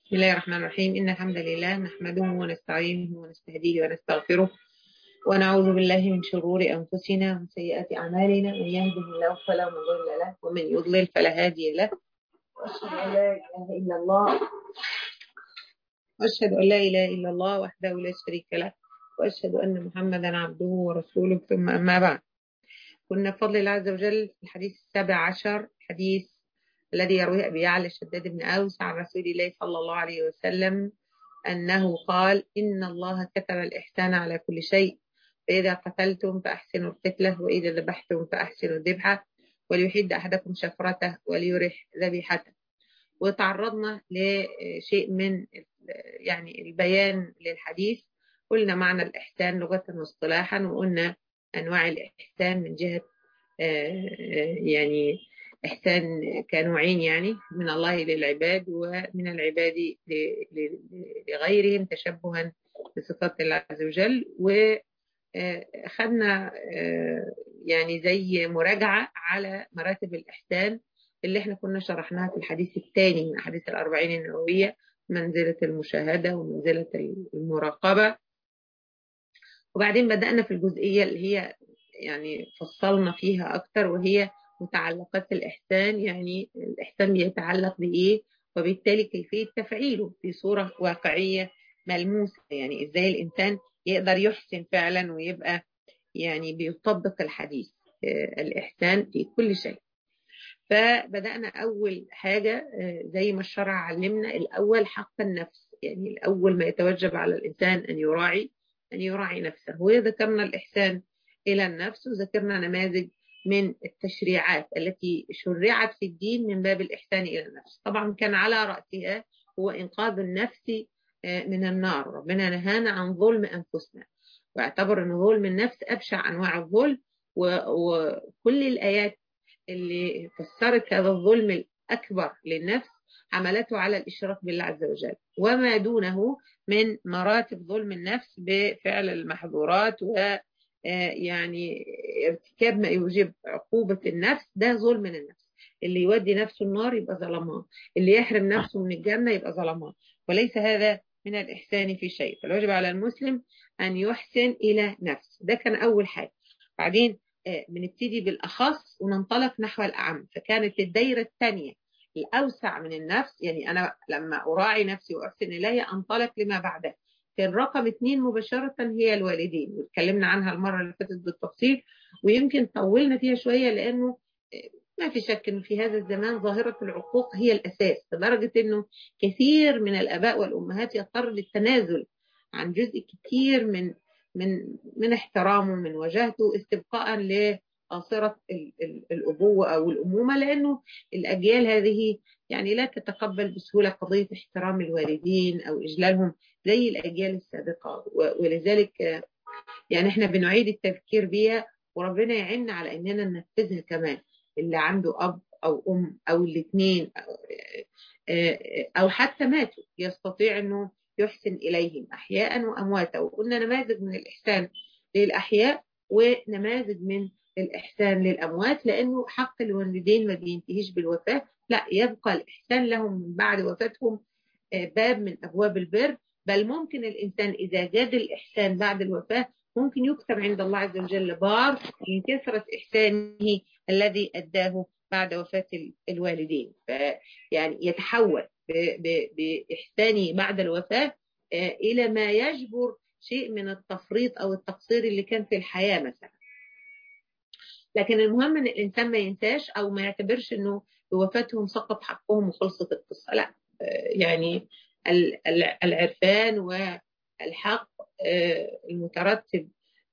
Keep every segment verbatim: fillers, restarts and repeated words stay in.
بسم الله الرحمن الرحيم. إن الحمد لله نحمده ونستعينه ونستهديه ونستغفره ونعوذ بالله من شرور أنفسنا ومن سيئات أعمالنا. من يهده الله فلا مضل له ومن يضلل فلا هادي له. وأشهد أن لا إله إلا الله وأشهد أن لا إله إلا الله وحده لا شريك له وأشهد أن محمدا عبده ورسوله. ثم أما بعد، كنا بفضل الله عز وجل في الحديث السابع عشر، حديث الذي يرويه أبي يعلى شداد بن أوس عن رسول الله صلى الله عليه وسلم أنه قال: إن الله كتب الإحسان على كل شيء، فإذا قتلتم فأحسنوا القتلة، وإذا ذبحتم فأحسنوا الذبحة، وليحد أحدكم شفرته وليرح ذبيحته. وتعرضنا لشيء من يعني البيان للحديث. قلنا معنى الإحسان لغة واصطلاحا، وقلنا أنواع الإحسان من جهة يعني إحسان كنوعين، يعني من الله للعباد ومن العباد لغيرهم تشبها بصفات الله عز وجل. وخدنا يعني زي مراجعة على مراتب الإحسان اللي احنا كنا شرحناها في الحديث الثاني من أحاديث الأربعين النووية: منزلة المشاهدة ومنزلة المراقبة. وبعدين بدأنا في الجزئية اللي هي يعني فصلنا فيها أكتر، وهي متعلقات الإحسان. يعني الإحسان بيتعلق بإيه، وبالتالي كيفية تفعيله في صورة واقعية ملموسة. يعني إزاي الإنسان يقدر يحسن فعلا ويبقى يعني بيطبق الحديث الإحسان في كل شيء. فبدأنا أول حاجة زي ما الشرع علمنا، الأول حق النفس. يعني الأول ما يتوجب على الإنسان أن يراعي أن يراعي نفسه. وذكرنا الإحسان إلى النفس، وذكرنا نماذج من التشريعات التي شرعت في الدين من باب الإحسان إلى النفس. طبعا كان على رأسها هو إنقاذ النفس من النار. ربنا نهانا عن ظلم أنفسنا، واعتبر أن ظلم النفس أبشع أنواع الظلم. وكل الآيات اللي فسرت هذا الظلم الأكبر للنفس حملته على الإشراك بالله عز وجل، وما دونه من مراتب ظلم النفس بفعل المحظورات و يعني ارتكاب ما يوجب عقوبة النفس. ده ظلم للنفس. اللي يودي نفسه النار يبقى ظلمان، اللي يحرم نفسه من الجنة يبقى ظلمان، وليس هذا من الإحسان في شيء. فالواجب على المسلم أن يحسن إلى نفسه. ده كان أول حاجة. بعدين بنبتدي بالأخص وننطلق نحو الأعم. فكانت الدايرة الثانية الأوسع من النفس، يعني أنا لما أراعي نفسي وأحسن إليها أنطلق لما بعدها. كان رقم اثنين مباشرة هي الوالدين، واتكلمنا عنها المرة اللي فاتت بالتفصيل، ويمكن طولنا فيها شوية، لأنه ما في شك أنه في هذا الزمان ظاهرة العقوق هي الأساس، لدرجة أنه كثير من الآباء والأمهات يضطر للتنازل عن جزء كثير من من من احترامه من وجهته استبقاء لقاصرة الأبوة أو الأمومة، لأنه الأجيال هذه يعني لا تتقبل بسهولة قضية احترام الوالدين أو إجلالهم زي الأجيال السابقة. ولذلك يعني احنا بنعيد التفكير بيها، وربنا يعيننا على أننا ننفذها كمان. اللي عنده أب أو أم أو الاثنين أو حتى ماتوا يستطيع أنه يحسن إليهم أحياء وأمواتا. وقلنا نماذج من الإحسان للأحياء ونماذج من الإحسان للأموات، لأنه حق الوالدين ما بينتهيش بالوفاة، لا، يبقى الإحسان لهم من بعد وفاتهم باب من أبواب البر. بل ممكن الإنسان إذا جاد الإحسان بعد الوفاة ممكن يكتب عند الله عز وجل بار من كثرة إحسانه الذي أداه بعد وفاة الوالدين. يعني يتحول بإحسانه بعد الوفاة إلى ما يجبر شيء من التفريط أو التقصير اللي كان في الحياة مثلا. لكن المهم أن الإنسان ما ينساش أو ما يعتبرش أنه بوفاتهم سقط حقهم وخلصت القصة. لا، يعني العرفان والحق المترتب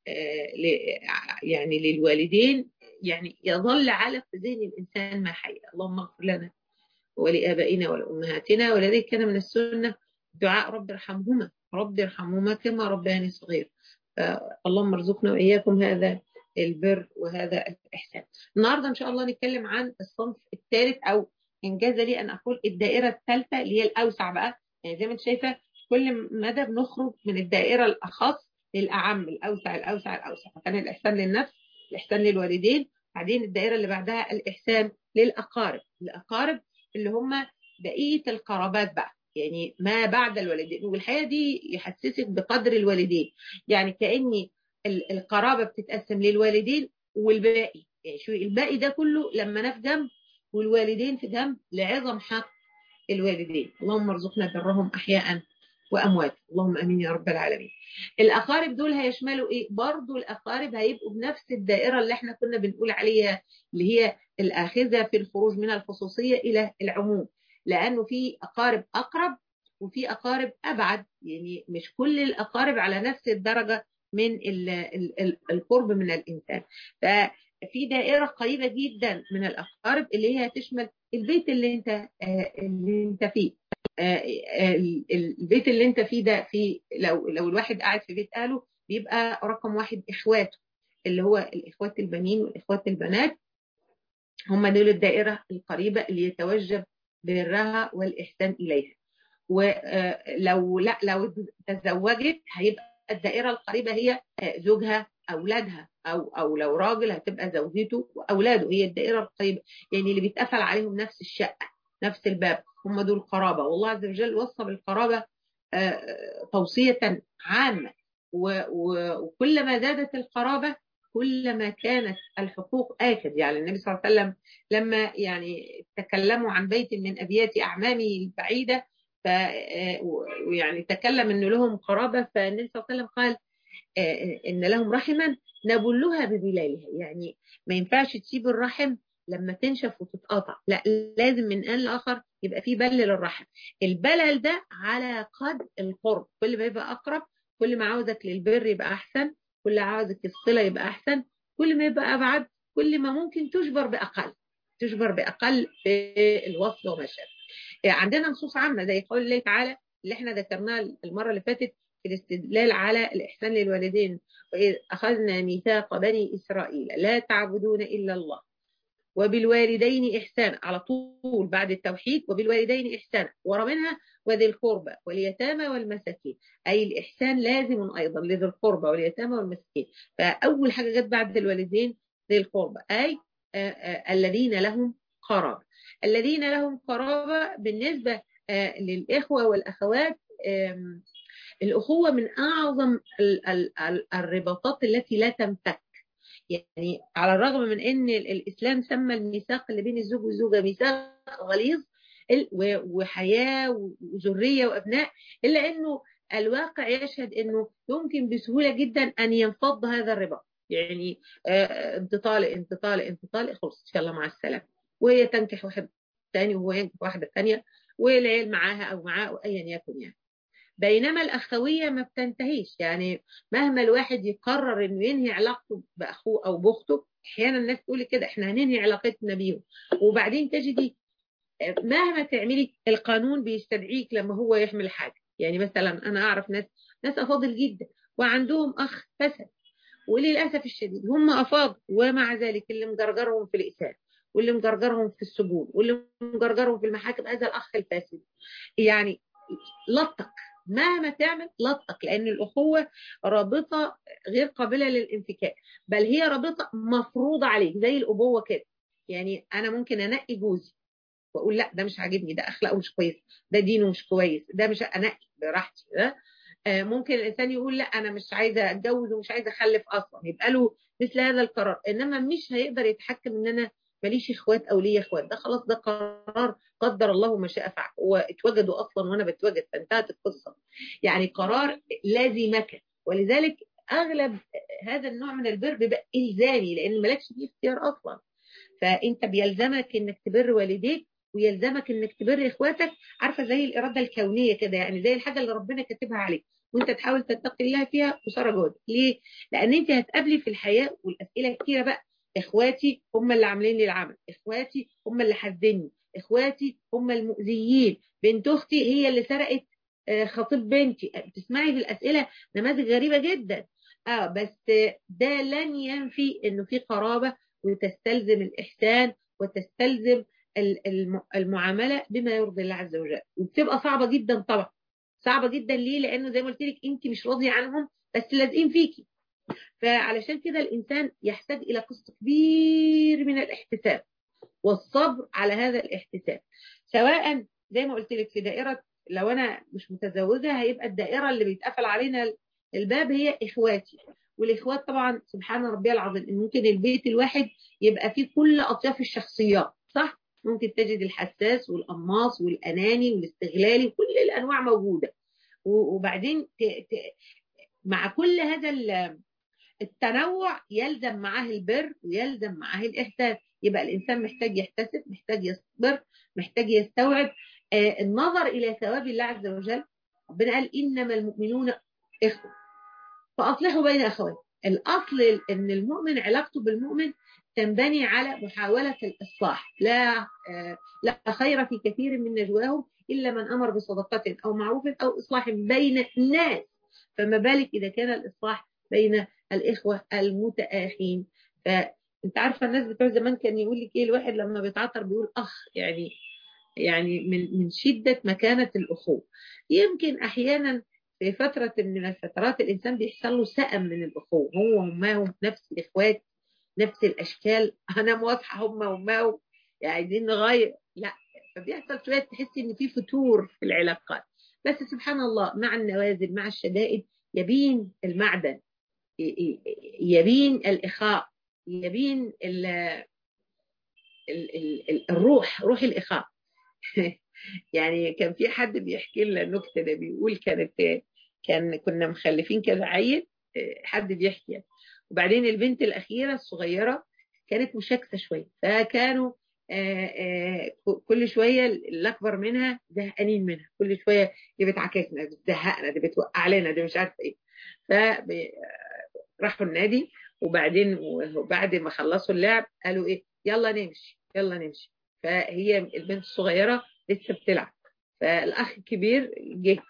يعني للوالدين يعني يظل على في ذهن الإنسان ما حي. اللهم اغفر لنا ولآبائنا ولأمهاتنا. ولذلك كان من السنة دعاء رب ارحمهما رب ارحمهما كما ربياني صغير. اللهم ارزقنا وإياكم هذا البر وهذا الإحسان. النهاردة إن شاء الله نتكلم عن الصنف الثالث، أو إنجاز لي أن أقول الدائرة الثالثة اللي هي الأوسع بقى. يعني زي ما أنت شايفة كل مدى بنخرج من الدائرة الأخص للأعم، الأوسع الأوسع الأوسع. فكان الإحسان للنفس، الإحسان للوالدين، بعدين الدائرة اللي بعدها الإحسان للأقارب. الأقارب اللي هم بقية القرابات بقى، يعني ما بعد الوالدين، والحقيقه دي يحسسك بقدر الوالدين. يعني كأن القرابه بتتقسم للوالدين والباقي، يعني شو الباقي ده كله لما انا في جنب والوالدين في جنب لعظم حق الوالدين. اللهم ارزقنا برهم احياء واموات، اللهم امين يا رب العالمين. الاقارب دول هيشملوا ايه؟ برضو الاقارب هيبقوا بنفس الدائره اللي احنا كنا بنقول عليها، اللي هي الاخذه في الخروج من الخصوصيه الى العموم، لانه في اقارب اقرب وفي اقارب ابعد، يعني مش كل الاقارب على نفس الدرجه من ال ال ال القرب من الانسان. ففي دائره قريبه جدا من الاقارب اللي هي تشمل البيت اللي انت اللي انت فيه. البيت اللي انت فيه ده، في لو لو الواحد قاعد في بيت اهله بيبقى رقم واحد اخواته، اللي هو الاخوات البنين والاخوات البنات، هم دول الدائره القريبه اللي يتوجب برها والاحسان اليها. ولو لا لو تزوجت هيبقى الدائره القريبه هي زوجها، اولادها، او او لو راجل هتبقى زوجته واولاده، هي الدائره القريبه، يعني اللي بيتقفل عليهم نفس الشقه نفس الباب، هم دول القرابه. والله عز وجل وصى بالقرابه توصيه عامه، وكلما زادت القرابه كلما كانت الحقوق آكد. يعني النبي صلى الله عليه وسلم لما يعني تكلموا عن بيت من أبيات أعمامي البعيدة، ف ويعني تكلم انه لهم قرابه، فالنبي صلى الله عليه وسلم قال ان لهم رحما نبلها ببلالها، يعني ما ينفعش تسيب الرحم لما تنشف وتتقطع، لا لازم من ان لاخر يبقى في بل للرحم. البلل ده على قدر القرب، كل ما يبقى اقرب كل ما عاوزك للبر يبقى احسن، كل ما عاوزك الصله يبقى احسن، كل ما يبقى ابعد كل ما ممكن تجبر باقل تجبر باقل في الوصل وما شابه. عندنا نصوص عامة زي قول الله تعالى اللي احنا ذكرناه المرة اللي فاتت في الاستدلال على الإحسان للوالدين، وإذ أخذنا ميثاق بني إسرائيل لا تعبدون إلا الله وبالوالدين إحسانا، على طول بعد التوحيد وبالوالدين إحسانا، ورا منها وذي القربى واليتامى والمساكين، أي الإحسان لازم أيضا لذي القربى واليتامى والمساكين. فأول حاجة جت بعد الوالدين ذي القربى، أي آآ آآ الذين لهم قرابة. الذين لهم قرابة بالنسبة للإخوة والأخوات، الأخوة من أعظم الرباطات التي لا تنفك. يعني على الرغم من أن الإسلام سمى الميثاق اللي بين الزوج والزوجة ميثاق غليظ وحياة وذرية وأبناء، إلا أنه الواقع يشهد أنه يمكن بسهولة جدا أن ينفض هذا الرباط. يعني انت طالق انت طالق انت طالق خلص ان شاء الله مع السلامة، وهي تنكح واحد ثاني وهو ينكح واحدة ثانية والعيال معاها أو معاه أو أيا يكن يعني. بينما الأخوية ما بتنتهيش، يعني مهما الواحد يقرر إنه ينهي علاقته بأخوه أو بأخته، أحيانا الناس تقول كده إحنا هننهي علاقتنا بيهم، وبعدين تجدي مهما تعملي القانون بيستدعيك لما هو يحمل حاجة. يعني مثلا أنا أعرف ناس ناس أفاضل جدا وعندهم أخ فسد، وللأسف الشديد هم أفاضل، ومع ذلك اللي مجرجرهم في الإساءة واللي مجرجرهم في السجون واللي مجرجرهم في المحاكم هذا الأخ الفاسد. يعني لطق مهما تعمل لطق، لأن الأخوة رابطة غير قابلة للانفكاك، بل هي رابطة مفروضة عليك زي الأبوة كده. يعني أنا ممكن أنقي جوزي وأقول لا ده مش عاجبني، ده أخلاقه مش كويس، ده دينه مش كويس، ده مش أنقي براحتي. ده ممكن الإنسان يقول لا أنا مش عايزة أتجوز ومش عايزة أخلف أصلا، يبقى له مثل هذا القرار، إنما مش هيقدر يتحكم إن أنا ماليش إخوات أو ليا إخوات، ده خلاص ده قرار قدر الله ما شاء فعل، واتوجدوا أصلا وأنا بتوجد فانتهت القصة. يعني قرار لازمك، ولذلك أغلب هذا النوع من البر بيبقى إلزامي لأن مالكش فيه اختيار أصلا. فأنت بيلزمك إنك تبر والديك ويلزمك إنك تبر إخواتك، عارفة زي الإرادة الكونية كده، يعني زي الحاجة اللي ربنا كاتبها عليك وانت تحاول تتقي الله فيها وصار جهد. ليه؟ لان انت هتقابلي في الحياه والاسئله كتيره بقى، اخواتي هم اللي عاملين لي العمل، اخواتي هم اللي حاسدني، اخواتي هم المؤذيين، بنت اختي هي اللي سرقت خطيب بنتي. بتسمعي في الاسئله نماذج غريبه جدا. اه بس ده لن ينفي انه في قرابه وتستلزم الاحسان وتستلزم المعامله بما يرضي الله عز وجل، وبتبقى صعبه جدا طبعا، صعبة جدا. ليه؟ لأنه زي ما قلت لك أنت مش راضية عنهم بس لازقين فيكي. فعلشان كده الإنسان يحتاج إلى قسط كبير من الاحتساب والصبر على هذا الاحتساب، سواء زي ما قلت لك في دائرة لو انا مش متزوجه هيبقى الدائره اللي بيتقفل علينا الباب هي اخواتي. والاخوات طبعا سبحان ربي العظيم ان ممكن البيت الواحد يبقى فيه كل اطياف الشخصيات، صح؟ ممكن تجد الحساس والقماص والاناني والاستغلالي، كل الانواع موجوده. وبعدين ت... ت... مع كل هذا التنوع يلزم معاه البر ويلزم معاه الإحسان. يبقى الإنسان محتاج يحتسب، محتاج يصبر، محتاج يستوعب آه النظر إلى ثواب الله عز وجل. ربنا قال إنما المؤمنون إخوة فأصلحوا بين أخوات. الأصل أن المؤمن علاقته بالمؤمن تنبني على محاولة الإصلاح. لا آه لا خير في كثير من نجواهم إلا من أمر بصدقة أو معروف أو إصلاح بين الناس، فما بالك إذا كان الإصلاح بين الإخوة المتآخين. فأنت عارفة الناس بتوع زمان كان يقول لك إيه، الواحد لما بيتعطر بيقول أخ، يعني يعني من من شدة مكانة الأخوة. يمكن أحيانا في فترة من الفترات الإنسان بيحصل له سأم من الأخوة، هو وماهم نفس الإخوات نفس الأشكال، أنا موافحة هم وماهم يعني عايزين نغير، لا، فبيحصل شوية تحسي إن في فتور في العلاقات. بس سبحان الله مع النوازل مع الشدائد يبين المعدن، يبين الإخاء، يبين ال ال ال الروح، روح الإخاء. يعني كان في حد بيحكي لنا النكتة ده، بيقول كانت كان كنا مخلفين كذا عيل، حد بيحكي يعني. وبعدين البنت الأخيرة الصغيرة كانت مشاكسة شوية، فكانوا آآ آآ كل شوية الأكبر منها زهقانين منها، كل شوية دي بتعكسنا، دي بتزهقنا، دي بتوقع علينا، دي مش عارفة إيه. فراحوا النادي، وبعدين وبعد ما خلصوا اللعب قالوا إيه، يلا نمشي يلا نمشي. فهي البنت الصغيرة لسه بتلعب، فالأخ الكبير جه،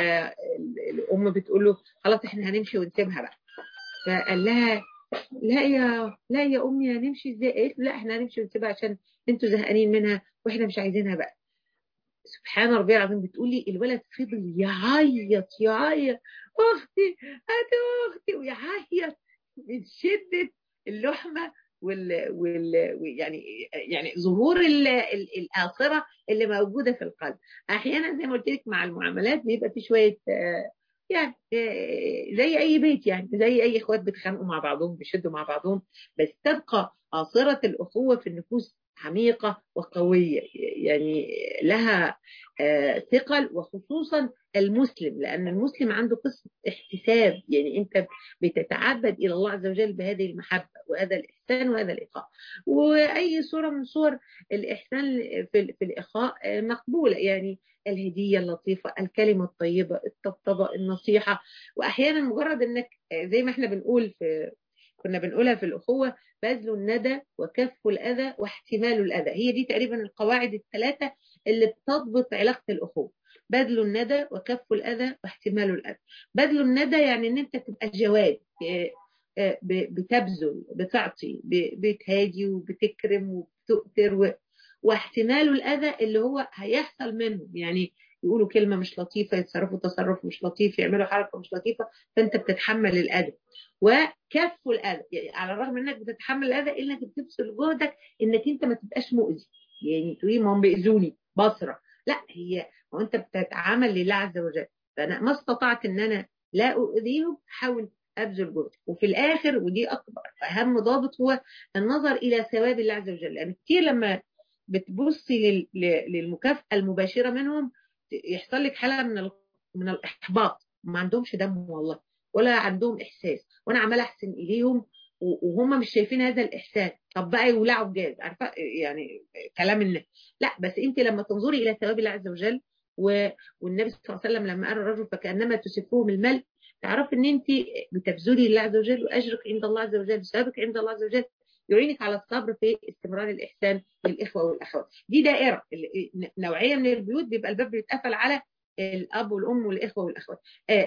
فالأم بتقول له خلاص احنا هنمشي ونسيبها بقى. فقال لها لا يا لا يا أمي هنمشي ازاي؟ قالت لا احنا هنمشي ونسيبها عشان انتوا زهقانين منها واحنا مش عايزينها بقى. سبحان ربي العظيم، بتقولي الولد فضل يعيط يعيط اختي هاتي اختي، ويعيط من شدة اللحمة وال, وال... يعني يعني ظهور ال... ال... الآثرة اللي موجودة في القلب. أحيانا زي ما قلت لك مع المعاملات بيبقى في شوية يعني زي أي بيت، يعني زي أي إخوات بيتخانقوا مع بعضهم بيشدوا مع بعضهم، بس تبقى آثرة الأخوة في النفوس عميقة وقوية، يعني لها ثقل، وخصوصا المسلم، لأن المسلم عنده قسم احتساب، يعني أنت بتتعبد إلى الله عز وجل بهذه المحبة وهذا الإحسان وهذا الإخاء. وأي صورة من صور الإحسان في, في الإخاء مقبولة، يعني الهدية اللطيفة، الكلمة الطيبة، الطبطبة، النصيحة. وأحيانا مجرد أنك زي ما احنا بنقول في كنا بنقولها في الأخوة، بذل الندى وكف الأذى واحتمال الأذى، هي دي تقريبا القواعد الثلاثة اللي بتضبط علاقة الأخوة. بذل الندى وكف الأذى واحتمال الأذى. بذل الندى يعني ان انت تبقى جواد، بتبذل، بتعطي، بتهادي وبتكرم وبتؤثر. واحتمال الأذى اللي هو هيحصل منهم، يعني يقولوا كلمة مش لطيفة، يتصرفوا تصرف مش لطيف، يعملوا حركة مش لطيفة، فانت بتتحمل الأذى. وكف الأذى يعني على الرغم انك بتتحمل الأذى انك بتبذل جهدك انك انت ما تبقاش مؤذي، يعني تقولي ما هم بيأذوني بصرة، لا، هي وانت بتتعامل لله عز وجل، فانا ما استطعت ان انا لا أؤذيهم حاول ابذل جهد. وفي الاخر ودي اكبر اهم ضابط هو النظر الى ثواب الله عز وجل، لان كتير لما بتبصي للمكافأة المباشرة منهم يحصل لك حالة من من الإحباط، ما عندهمش دم والله ولا عندهم إحساس، وأنا عمال أحسن إليهم وهم مش شايفين هذا الإحسان، طب بقى يولعوا بجاز، عارفة يعني كلام الناس. لا، بس أنت لما تنظري إلى ثواب الله عز وجل و... والنبي صلى الله عليه وسلم لما قال الرجل فكأنما تسفهم المال، تعرف ان انت بتبذلي لله عز وجل، واجرك عند الله عز وجل، ثوابك عند الله عز وجل يعينك على الصبر في استمرار الإحسان للإخوة والأخوات. دي دائرة نوعية من البيوت بيبقى الباب بيتقفل على الأب والأم والإخوة والأخوات.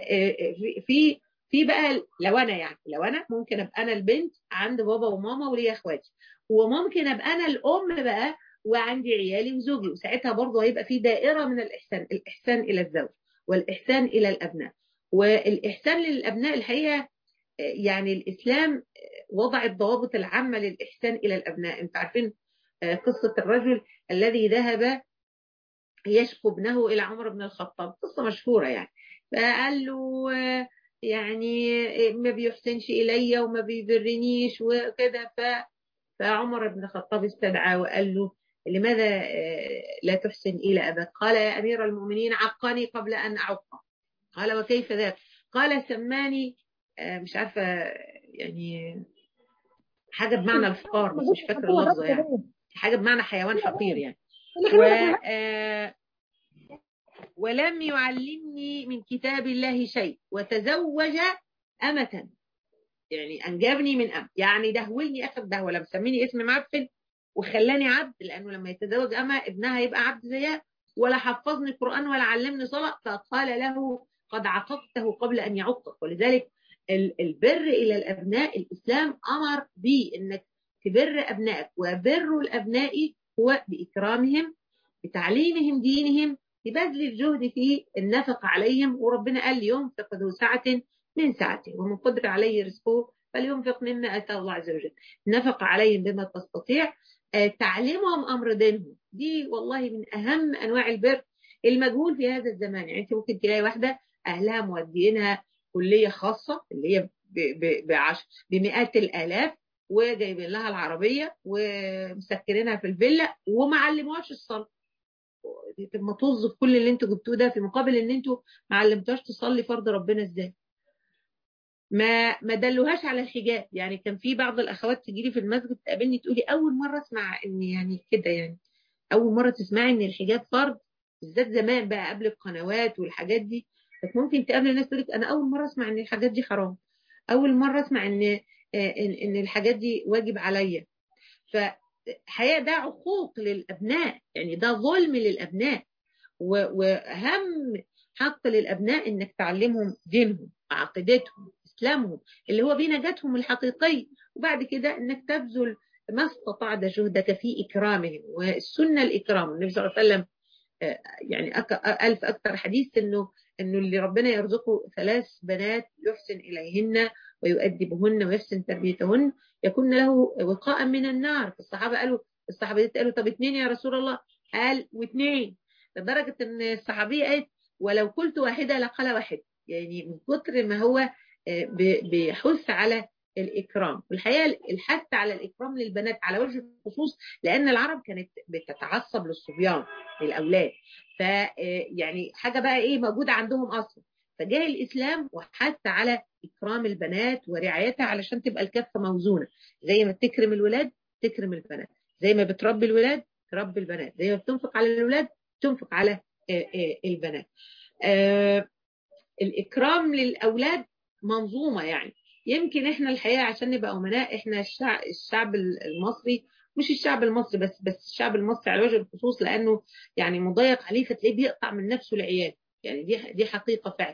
في في بقى لو أنا يعني لو أنا ممكن أبقى أنا البنت عند بابا وماما وليا إخواتي، وممكن أبقى أنا الأم بقى وعندي عيالي وزوجي، وساعتها برضه هيبقى في دائرة من الإحسان، الإحسان إلى الزوج والإحسان إلى الأبناء. والإحسان للأبناء الحقيقة يعني الإسلام وضع الضوابط العامة للإحسان إلى الأبناء. أنت عارفين قصة الرجل الذي ذهب يشكو ابنه إلى عمر بن الخطاب، قصة مشهورة يعني. فقال له يعني ما بيحسنش إلي وما بيبرنيش وكده. فعمر بن الخطاب استدعى وقال له لماذا لا تحسن إلى أباك؟ قال يا أمير المؤمنين عقني قبل أن أعقه. قال وكيف ذاك؟ قال سماني مش عارفة يعني حاجة بمعنى الفقار بس مش فاكرة اللفظة، يعني حاجة بمعنى حيوان حقير يعني. و ولم يعلمني من كتاب الله شيء وتزوج أمة، يعني أنجبني من أم، يعني دهولني أخذ دهوة، لم سميني اسم معفن وخلاني عبد، لأنه لما يتزوج أمة ابنها يبقى عبد زيها، ولا حفظني القرآن ولا علمني صلاة. فقال له قد عققته قبل أن يعقك. ولذلك البر إلى الأبناء الإسلام أمر به إنك تبر أبنائك، وبر الأبناء هو بإكرامهم، بتعليمهم دينهم، ببذل الجهد في النفق عليهم. وربنا قال ينفق ذو سعة من سعته ومن قدر عليه رزقه فلينفق مما آتاه الله عز وجل. نفق عليهم بما تستطيع. تعليمهم أمر دينهم، دي والله من أهم أنواع البر المجهول في هذا الزمان. يعني أنت ممكن تلاقي واحدة أهلها مودينها كلية خاصة اللي هي بمئات الآلاف، وجايبين لها العربية ومسكرينها في الفيلا وما علموهاش الصلاة. طب ما توظف كل اللي انتوا جبتوه ده في مقابل ان انتوا ما علمتوهاش تصلي فرض ربنا ازاي؟ ما ما دلوهاش على الحجاب. يعني كان في بعض الاخوات تجي لي في المسجد تقابلني تقولي اول مره اسمع ان يعني كده، يعني اول مره تسمعي ان الحجاب فرض، بالذات زمان بقى قبل القنوات والحاجات دي. بس ممكن تقابل الناس تقول لك انا اول مره اسمع ان الحاجات دي حرام، اول مره اسمع ان ان, إن الحاجات دي واجب عليا. فحقيقة ده عقوق للابناء، يعني ده ظلم للابناء. واهم حق للابناء انك تعلمهم دينهم، عقيدتهم، اسلامهم اللي هو بيه نجاتهم الحقيقيه. وبعد كده انك تبذل ما استطعت جهدك في اكرامهم. والسنه الاكرام، النبي صلى الله عليه وسلم يعني ألف أكثر حديث إنه إنه اللي ربنا يرزقه ثلاث بنات يحسن إليهن ويؤدبهن ويحسن تربيتهن يكون له وقاء من النار. الصحابة قالوا الصحابة قالوا طب اثنين يا رسول الله؟ قال واثنين، لدرجة إن الصحابية قالت ولو قلت واحدة لقال واحد، يعني من كتر ما هو بيحث على الإكرام. والحقيقة الحث على الإكرام للبنات على وجه الخصوص لأن العرب كانت بتتعصب للصبيان للأولاد، فيعني حاجة بقى إيه موجودة عندهم أصلا. فجاء الإسلام وحث على إكرام البنات ورعايتها علشان تبقى الكفة موزونة، زي ما بتكرم الولاد تكرم البنات، زي ما بتربي الولاد تربي البنات، زي ما بتنفق على الولاد تنفق على البنات. الإكرام للأولاد منظومة يعني. يمكن احنا الحقيقة عشان نبقى أمناء احنا الشعب, الشعب المصري، مش الشعب المصري بس بس الشعب المصري على وجه الخصوص لأنه يعني مضيق عليه فتلاقيه بيقطع من نفسه العيال، يعني دي دي حقيقة فعلا.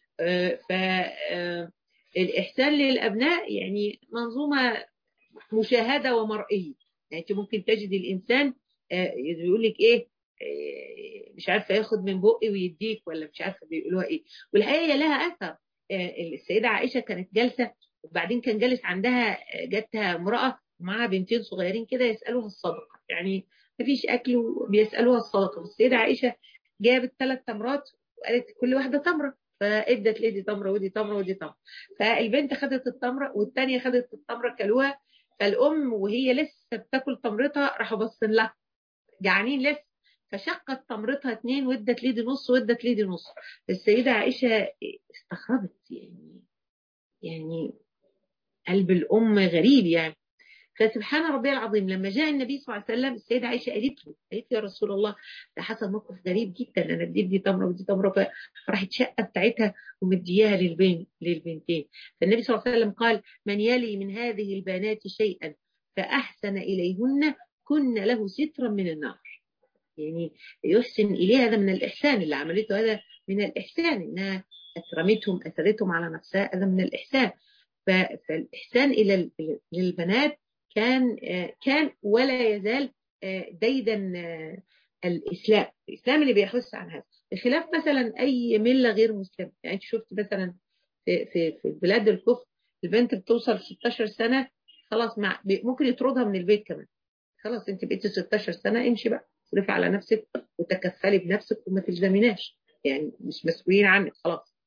فالإحسان للأبناء يعني منظومة مشاهدة ومرئية. يعني انت ممكن تجد الإنسان يقول لك ايه مش عارفه ياخد من بقي ويديك، ولا مش عارفه بيقولوها ايه. والحقيقه لها اثر. السيده عائشه كانت جالسه وبعدين كان جالس عندها جاتها امراه ومعها بنتين صغيرين كده يسالوها الصدقه، يعني مفيش اكل وبيسالوها الصدقه. والسيده عائشه جابت ثلاث تمرات وقالت كل واحده تمره، فادت لدي تمره ودي تمره ودي تمره. فالبنت خدت التمره والثانيه خدت التمره كلوها. فالام وهي لسه بتاكل تمرتها راحوا باصين لها جعانين لسه، فشقت تمرتها اتنين وادت ليدي نص وادت ليدي نص. السيدة عائشة استغربت، يعني يعني قلب الأم غريب يعني. فسبحان ربي العظيم لما جاء النبي صلى الله عليه وسلم السيدة عائشة قالت له قالت يا رسول الله ده حصل موقف غريب جدا، انا اديت دي تمره ودي تمره، فراحت شقه بتاعتها ومدياها للبنت للبنتين. فالنبي صلى الله عليه وسلم قال من يلي من هذه البنات شيئا فأحسن إليهن كن له سترا من النار. يعني يحسن إليه، هذا من الإحسان اللي عملته، هذا من الإحسان إنها أكرمتهم أثرتهم على نفسها، هذا من الإحسان. فالإحسان إلى للبنات كان كان ولا يزال ديدا الإسلام الإسلام اللي بيحث عن هذا، بخلاف مثلا أي ملة غير مسلمة. يعني شفت مثلا في في في بلاد الكفر البنت بتوصل ستاشر سنة خلاص مع ممكن يطردها من البيت كمان، خلاص انت بقيتي ستاشر سنة امشي بقى صرفي على نفسك وتكفلي بنفسك وما تلزميناش، يعني مش مسؤولين عنك خلاص.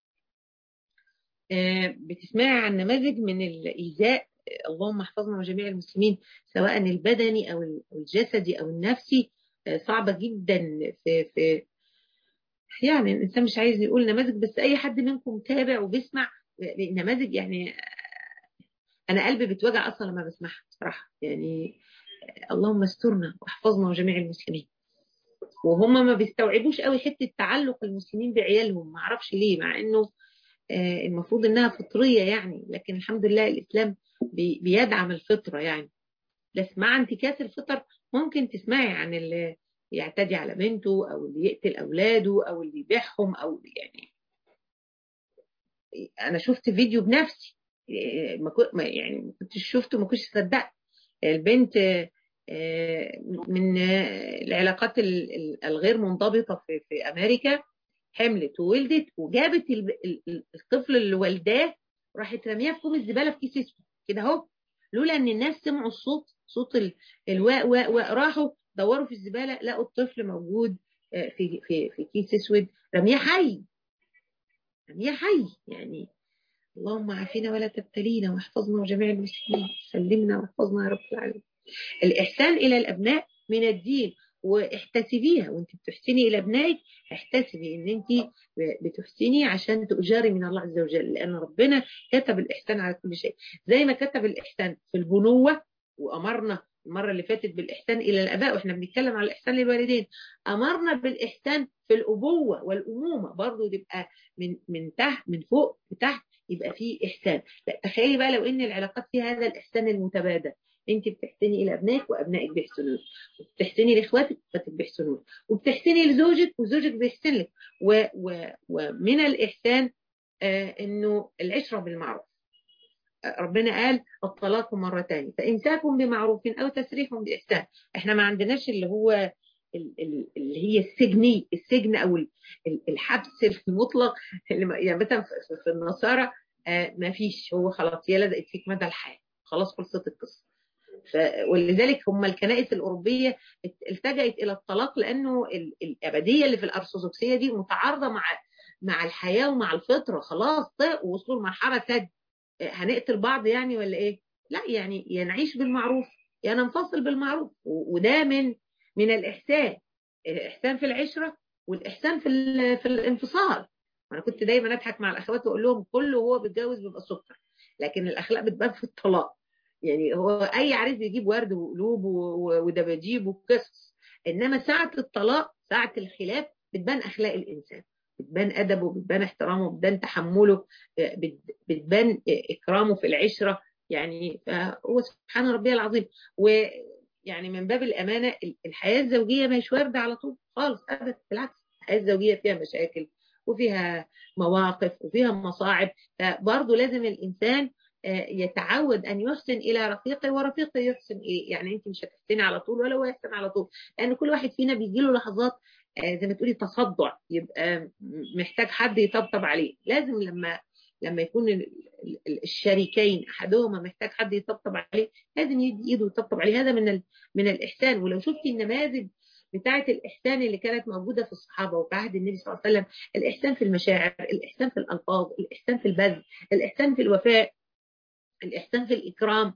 بتسمعي عن نماذج من الإيذاء، اللهم احفظنا وجميع المسلمين، سواء البدني أو الجسدي أو النفسي، صعبة جدا. في في يعني الإنسان مش عايز يقول نماذج، بس أي حد منكم تابع وبيسمع نماذج، يعني أنا قلبي بتوجع أصلا لما بسمعها بصراحة. يعني اللهم استرنا واحفظنا وجميع المسلمين. وهم ما بيستوعبوش قوي حتة تعلق المسلمين بعيالهم، ما اعرفش ليه، مع انه المفروض انها فطرية يعني، لكن الحمد لله الاسلام بيدعم الفطرة يعني. بس مع انتكاس الفطر ممكن تسمعي عن اللي يعتدي على بنته، او اللي يقتل اولاده، او اللي يبيعهم، او يعني انا شفت فيديو بنفسي، ما يعني ما كنتش شفته، ما كنتش صدقت. البنت من العلاقات الغير منضبطة في, في أمريكا، حملت وولدت وجابت الطفل اللي والداه، راحت رمياه في كوم الزبالة في كيس اسود كده اهو، لولا ان الناس سمعوا الصوت، صوت الواء واء واء، راحوا دوروا في الزبالة لقوا الطفل موجود في في في كيس اسود، رمياه حي، رمياه حي يعني. اللهم عافينا ولا تبتلينا واحفظنا وجميع المسلمين، سلمنا واحفظنا يا رب العالمين. الإحسان إلى الأبناء من الدين، واحتسبيها وانت بتحسني إلى أبنائك، احتسبي ان انت بتحسني عشان تؤجري من الله عز وجل، لأن ربنا كتب الإحسان على كل شيء، زي ما كتب الإحسان في البنوة وأمرنا المرة اللي فاتت بالإحسان إلى الآباء، وإحنا بنتكلم على الإحسان للوالدين، أمرنا بالإحسان في الأبوة والأمومة برضو، تبقى من من تحت، من فوق لتحت يبقى فيه إحسان. لا تخيلي بقى لو إن العلاقات فيها هذا الإحسان المتبادل، انت بتحسني الى ابنائك وابنائك بيحسنوا لك، وبتحسني لاخواتك واخواتك بيحسنوا لك، وبتحسني لزوجك وزوجك بيحسن لك. و و ومن الاحسان آه انه العشره بالمعروف. آه ربنا قال الطلاق مرتان، فامساك بمعروف او تسريح باحسان. احنا ما عندناش اللي هو اللي هي السجني، السجن او الحبس المطلق، يعني مثلا في النصارى آه ما فيش، هو خلاص هي لزقت فيك مدى الحياه، خلاص خلصت القصه. ف... ولذلك هم الكنائس الأوروبية التجأت إلى الطلاق، لأنه الأبدية اللي في الأرثوذكسية دي متعارضة مع مع الحياة ومع الفطرة، خلاص وصلوا لمرحلة سد، هنقتل بعض يعني ولا إيه؟ لا، يعني يا نعيش بالمعروف يا ننفصل بالمعروف، وده من من الإحسان، الإحسان في العشرة والإحسان في في الانفصال. أنا كنت دايما أضحك مع الأخوات وأقول لهم كله هو بيتجوز بيبقى سكر، لكن الأخلاق بتبان في الطلاق. يعني هو اي عريس بيجيب ورد وقلوب ودباديب وقصص، انما ساعه الطلاق، ساعه الخلاف، بتبان اخلاق الانسان، بتبان ادبه، بتبان احترامه، بتبان تحمله، بتبان اكرامه في العشره. يعني هو سبحان ربي العظيم. ويعني من باب الامانه، الحياه الزوجيه ما هيش وارده على طول خالص ابدا، بالعكس الحياه الزوجيه فيها مشاكل وفيها مواقف وفيها مصاعب، فبرضه لازم الانسان يتعود أن يحسن إلى رفيقه ورفيقه يحسن إيه. يعني أنت مش هتحسني على طول ولا هو يحسن على طول، لأن كل واحد فينا بيجي له لحظات زي ما تقولي تصدع، يبقى محتاج حد يطبطب عليه. لازم لما لما يكون الشريكين أحدهما محتاج حد يطبطب عليه، لازم يدي إيده ويطبطب عليه. هذا من من الإحسان. ولو شفتي النماذج بتاعة الإحسان اللي كانت موجودة في الصحابة وفي عهد النبي صلى الله عليه وسلم، الإحسان في المشاعر، الإحسان في الألفاظ، الإحسان في البذل، الإحسان في الوفاء، الإحسان في الإكرام،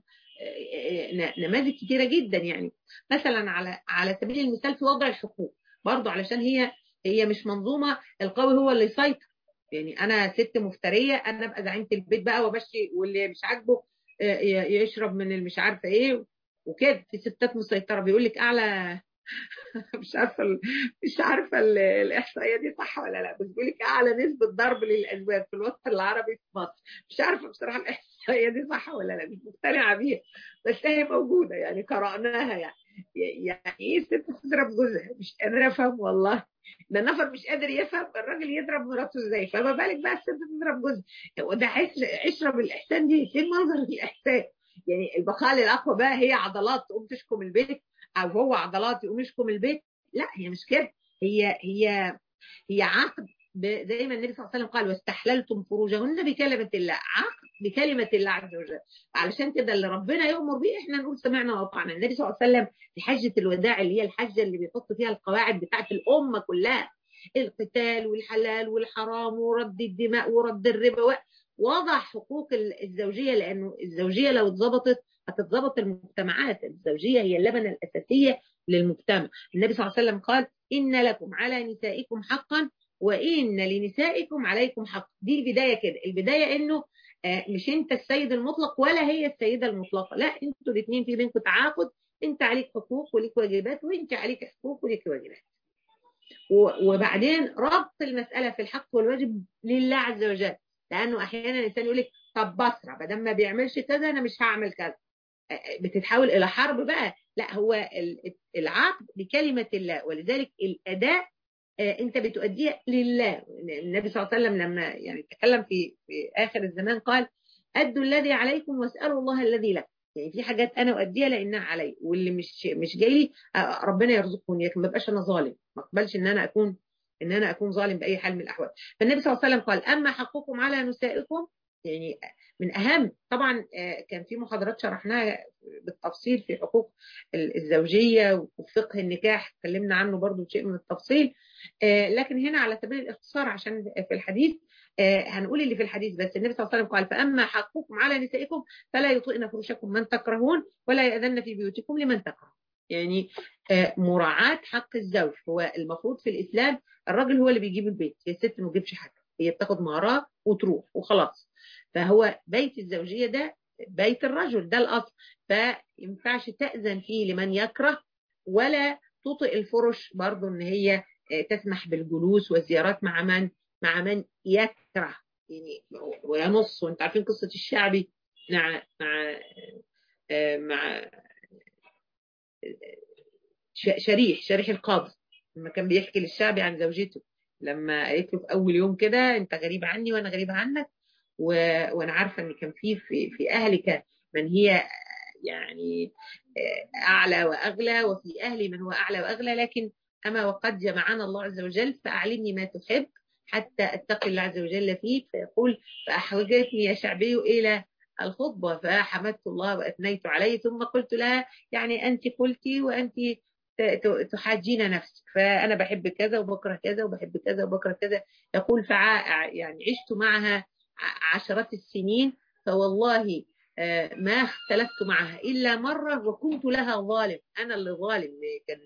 نماذج كتيرة جدا. يعني مثلا على على سبيل المثال في وضع الحقوق برضو، علشان هي هي مش منظومة القوي هو اللي يسيطر. يعني أنا ست مفترية، أنا أبقى زعيمة البيت بقى وبشي، واللي مش عاجبه يشرب من المش عارفة إيه وكده. في ستات مسيطرة، بيقول لك أعلى مش عارفه مش عارفه الاحصائيه دي صح ولا لا، بس بيقول لك اعلى نسبه ضرب للازواج في الوطن العربي في مصر. مش عارفه بصراحه الاحصائيه دي صح ولا لا، مش مقتنعه بيها، بس هي موجوده يعني، قراناها. يعني يعني ايه ست تضرب جوزها؟ مش قادره افهم والله. ده نفر مش قادر يفهم الراجل يضرب مراته ازاي، فما بالك بقى الست تضرب جوزها؟ وده عشره بالاحسان، دي فين منظر الاحسان؟ يعني البقاء للاقوى بقى، هي عضلات تقوم تشكم البيت، او هو عضلات يقوم يشكم البيت؟ لا، هي مش كده. هي هي هي عقد زي ما النبي صلى الله عليه وسلم قال واستحللتم فروجهن بكلمة الله، عقد بكلمة الله عز وجل. علشان كده اللي ربنا يؤمر بيه احنا نقول سمعنا وأطعنا. النبي صلى الله عليه وسلم في حجة الوداع اللي هي الحجة اللي بيحط فيها القواعد بتاعت الأمة كلها، القتال والحلال والحرام ورد الدماء ورد الربا، وضع حقوق الزوجية، لأنه الزوجية لو اتظبطت هتتظبط المجتمعات. الزوجية هي اللبنة الأساسية للمجتمع. النبي صلى الله عليه وسلم قال إن لكم على نسائكم حقا وإن لنسائكم عليكم حق. دي البداية كده، البداية إنه مش أنت السيد المطلق ولا هي السيدة المطلقة، لا، أنتوا الاثنين في بينكم تعاقد، أنت عليك حقوق وليك واجبات وأنت عليك حقوق وليك واجبات. وبعدين ربط المسألة في الحق والواجب لله عز وجل، لأنه أحيانا الإنسان يقول لك طب بسرع بدل ما بيعملش كذا أنا مش هعمل كذا، بتتحول إلى حرب بقى. لا، هو العقد بكلمة الله، ولذلك الأداء أنت بتؤديها لله. النبي صلى الله عليه وسلم لما يعني تكلم في في آخر الزمان قال أدوا الذي عليكم واسألوا الله الذي لكم. يعني في حاجات أنا أؤديها لأنها علي، واللي مش مش جاي لي ربنا يرزقني، لكن ما بقاش أنا ظالم، ما أقبلش إن أنا أكون إن أنا أكون ظالم بأي حال من الأحوال. فالنبي صلى الله عليه وسلم قال أما حقكم على نسائكم، يعني من أهم طبعا كان في محاضرات شرحناها بالتفصيل في حقوق الزوجية وفقه النكاح، اتكلمنا عنه برضو شيء من التفصيل، لكن هنا على سبيل الاختصار عشان في الحديث هنقول اللي في الحديث بس. النبي صلى الله عليه وسلم قال فأما حقكم على نسائكم فلا يطئن فرشكم من تكرهون ولا يأذن في بيوتكم لمن تكره. يعني مراعاة حق الزوج. هو المفروض في الإسلام الراجل هو اللي بيجيب البيت، هي الست ما تجيبش حاجة، هي بتاخد مهرها وتروح وخلاص. فهو بيت الزوجية ده بيت الرجل، ده الأصل، فينفعش تأذن فيه لمن يكره، ولا تطئ الفرش برضو ان هي تسمح بالجلوس والزيارات مع من مع من يكره يعني وينص. وانت عارفين قصة الشعبي مع مع مع شريح شريح القاضي لما كان بيحكي للشعبي عن زوجته، لما قالت له في اول يوم كده انت غريب عني وانا غريب عنك، و... وانا عارفه ان كان في في, في اهلك من هي يعني اعلى واغلى، وفي اهلي من هو اعلى واغلى، لكن اما وقد جمعنا الله عز وجل فاعلمني ما تحب حتى اتقي الله عز وجل فيك. فيقول فاحوجتني يا شعبي الى الخطبه فحمدت الله واثنيت عليه، ثم قلت لها يعني انت قلتي وانت تحاجين نفسك، فانا بحب كذا وبكره كذا وبحب كذا وبكره كذا. يقول فع يعني عشت معها عشرات السنين فوالله ما اختلفت معها إلا مرة وكنت لها ظالم، أنا اللي ظالم. كان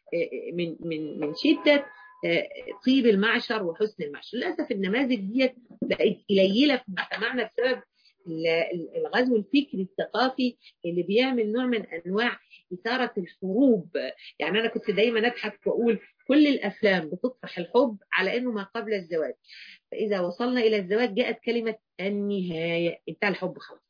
من من من شدة طيب المعشر وحسن المعشر. للأسف النماذج دي بقت قليلة في مجتمعنا بسبب الغزو الفكري الثقافي اللي بيعمل نوع من أنواع إثارة الحروب. يعني أنا كنت دايما أضحك وأقول كل الأفلام بتطرح الحب على أنه ما قبل الزواج، فإذا وصلنا إلى الزواج جاءت كلمة النهاية، انتهى الحب خلاص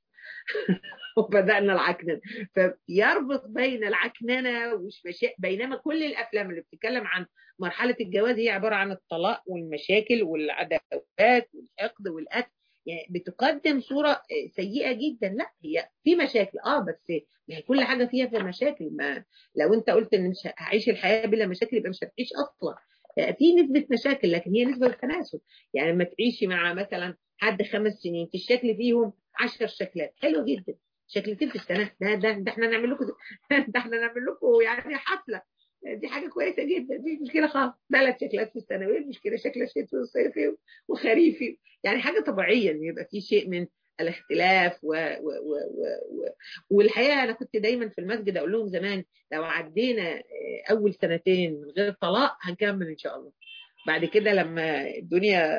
وبدأنا العكننة. فيربط بين العكننة والمشاكل، بينما كل الأفلام اللي بتتكلم عن مرحلة الجواز هي عبارة عن الطلاق والمشاكل والعداوات والحقد والقتل، يعني بتقدم صورة سيئة جدا. لا، هي في مشاكل اه بس ما هي كل حاجة فيها في مشاكل. ما لو انت قلت ان مش هعيش الحياة بلا مشاكل يبقى مش هتعيش اصلا. في نسبة مشاكل لكن هي نسبة بالتناسب. يعني لما تعيشي مع مثلا حد خمس سنين تشكلي فيهم عشر شكلات حلوة جدا، شكلتين في السنة، ده ده, ده احنا نعمل لكم ده احنا نعمل لكم يعني حفلة، دي حاجة كويسة جدا، دي مشكلة خالص. ثلاث شكلات في السنة، وايه المشكلة؟ شكل شتوي وصيفي وخريفي، يعني حاجة طبيعية ان يبقى في شيء من الاختلاف و... و... و... و... والحقيقة أنا كنت دايما في المسجد أقول لهم زمان لو عدينا أول سنتين من غير طلاق هنكمل إن شاء الله. بعد كده لما الدنيا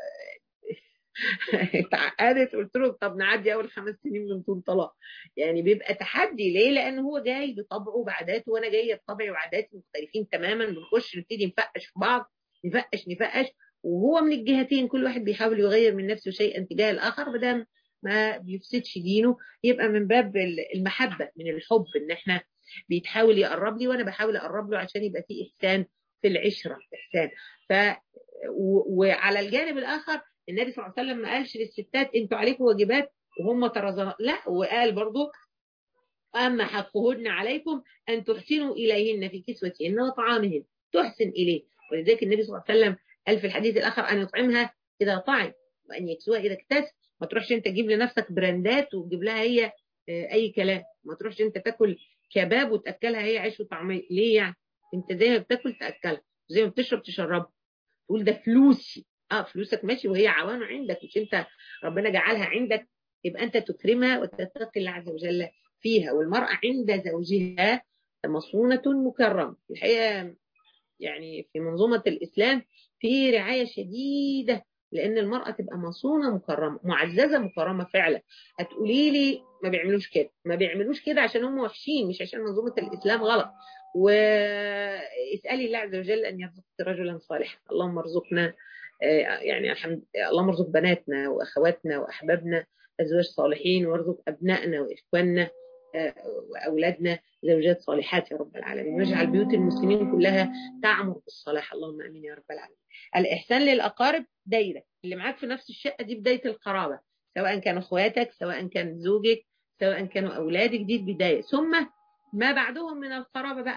اتعقدت قلت له طب نعدي اول خمس سنين من دون طلاق. يعني بيبقى تحدي ليه؟ لان هو جاي بطبعه وعاداته وانا جايه بطبعي وعاداتي مختلفين تماما، بنخش نبتدي نفقش في بعض، نفقش نفقش وهو من الجهتين كل واحد بيحاول يغير من نفسه شيئا تجاه الاخر بدل ما بيفسدش دينه. يبقى من باب المحبه من الحب ان احنا بيتحاول يقرب لي وانا بحاول اقرب له عشان يبقى في احسان في العشره، احسان. ف وعلى الجانب الاخر النبي صلى الله عليه وسلم ما قالش للستات انتوا عليكم واجبات وهم طرزان، لا، وقال برضو اما حقهن عليكم ان تحسنوا اليهن في كسوتهن وطعامهن، تحسن اليه. ولذلك النبي صلى الله عليه وسلم قال في الحديث الاخر ان يطعمها اذا طعم وان يكسوها اذا اكتسب. ما تروحش انت تجيب لنفسك براندات وتجيب لها هي اي كلام. ما تروحش انت تاكل كباب وتاكلها هي عيش وطعميه. ليه يعني؟ انت زي ما بتاكل تاكلها، زي ما بتشرب تشربها. تقول ده فلوسي، اه فلوسك ماشي، وهي عوانه عندك، مش انت ربنا جعلها عندك. يبقى انت تكرمها وتتقي الله عز وجل فيها. والمرأة عند زوجها مصونة مكرمة. الحقيقة يعني في منظومة الإسلام في رعاية شديدة لأن المرأة تبقى مصونة مكرمة، معززة مكرمة فعلا. هتقولي لي ما بيعملوش كده، ما بيعملوش كده عشان هم وحشين، مش عشان منظومة الإسلام غلط. واسألي الله عز وجل أن يرزقك رجلا صالحا. اللهم ارزقنا يعني الحمد اللهم ارزق بناتنا وأخواتنا وأحبابنا أزواج صالحين، وارزق أبنائنا وإخواننا وأولادنا زوجات صالحات يا رب العالمين. واجعل بيوت المسلمين كلها تعمر بالصلاح. اللهم امين يا رب العالمين. الاحسان للاقارب دايره، اللي معاك في نفس الشقه دي بدايه القرابه، سواء كانوا اخواتك، سواء كان زوجك، سواء كانوا اولادك، دي البدايه. ثم ما بعدهم من القرابه بقى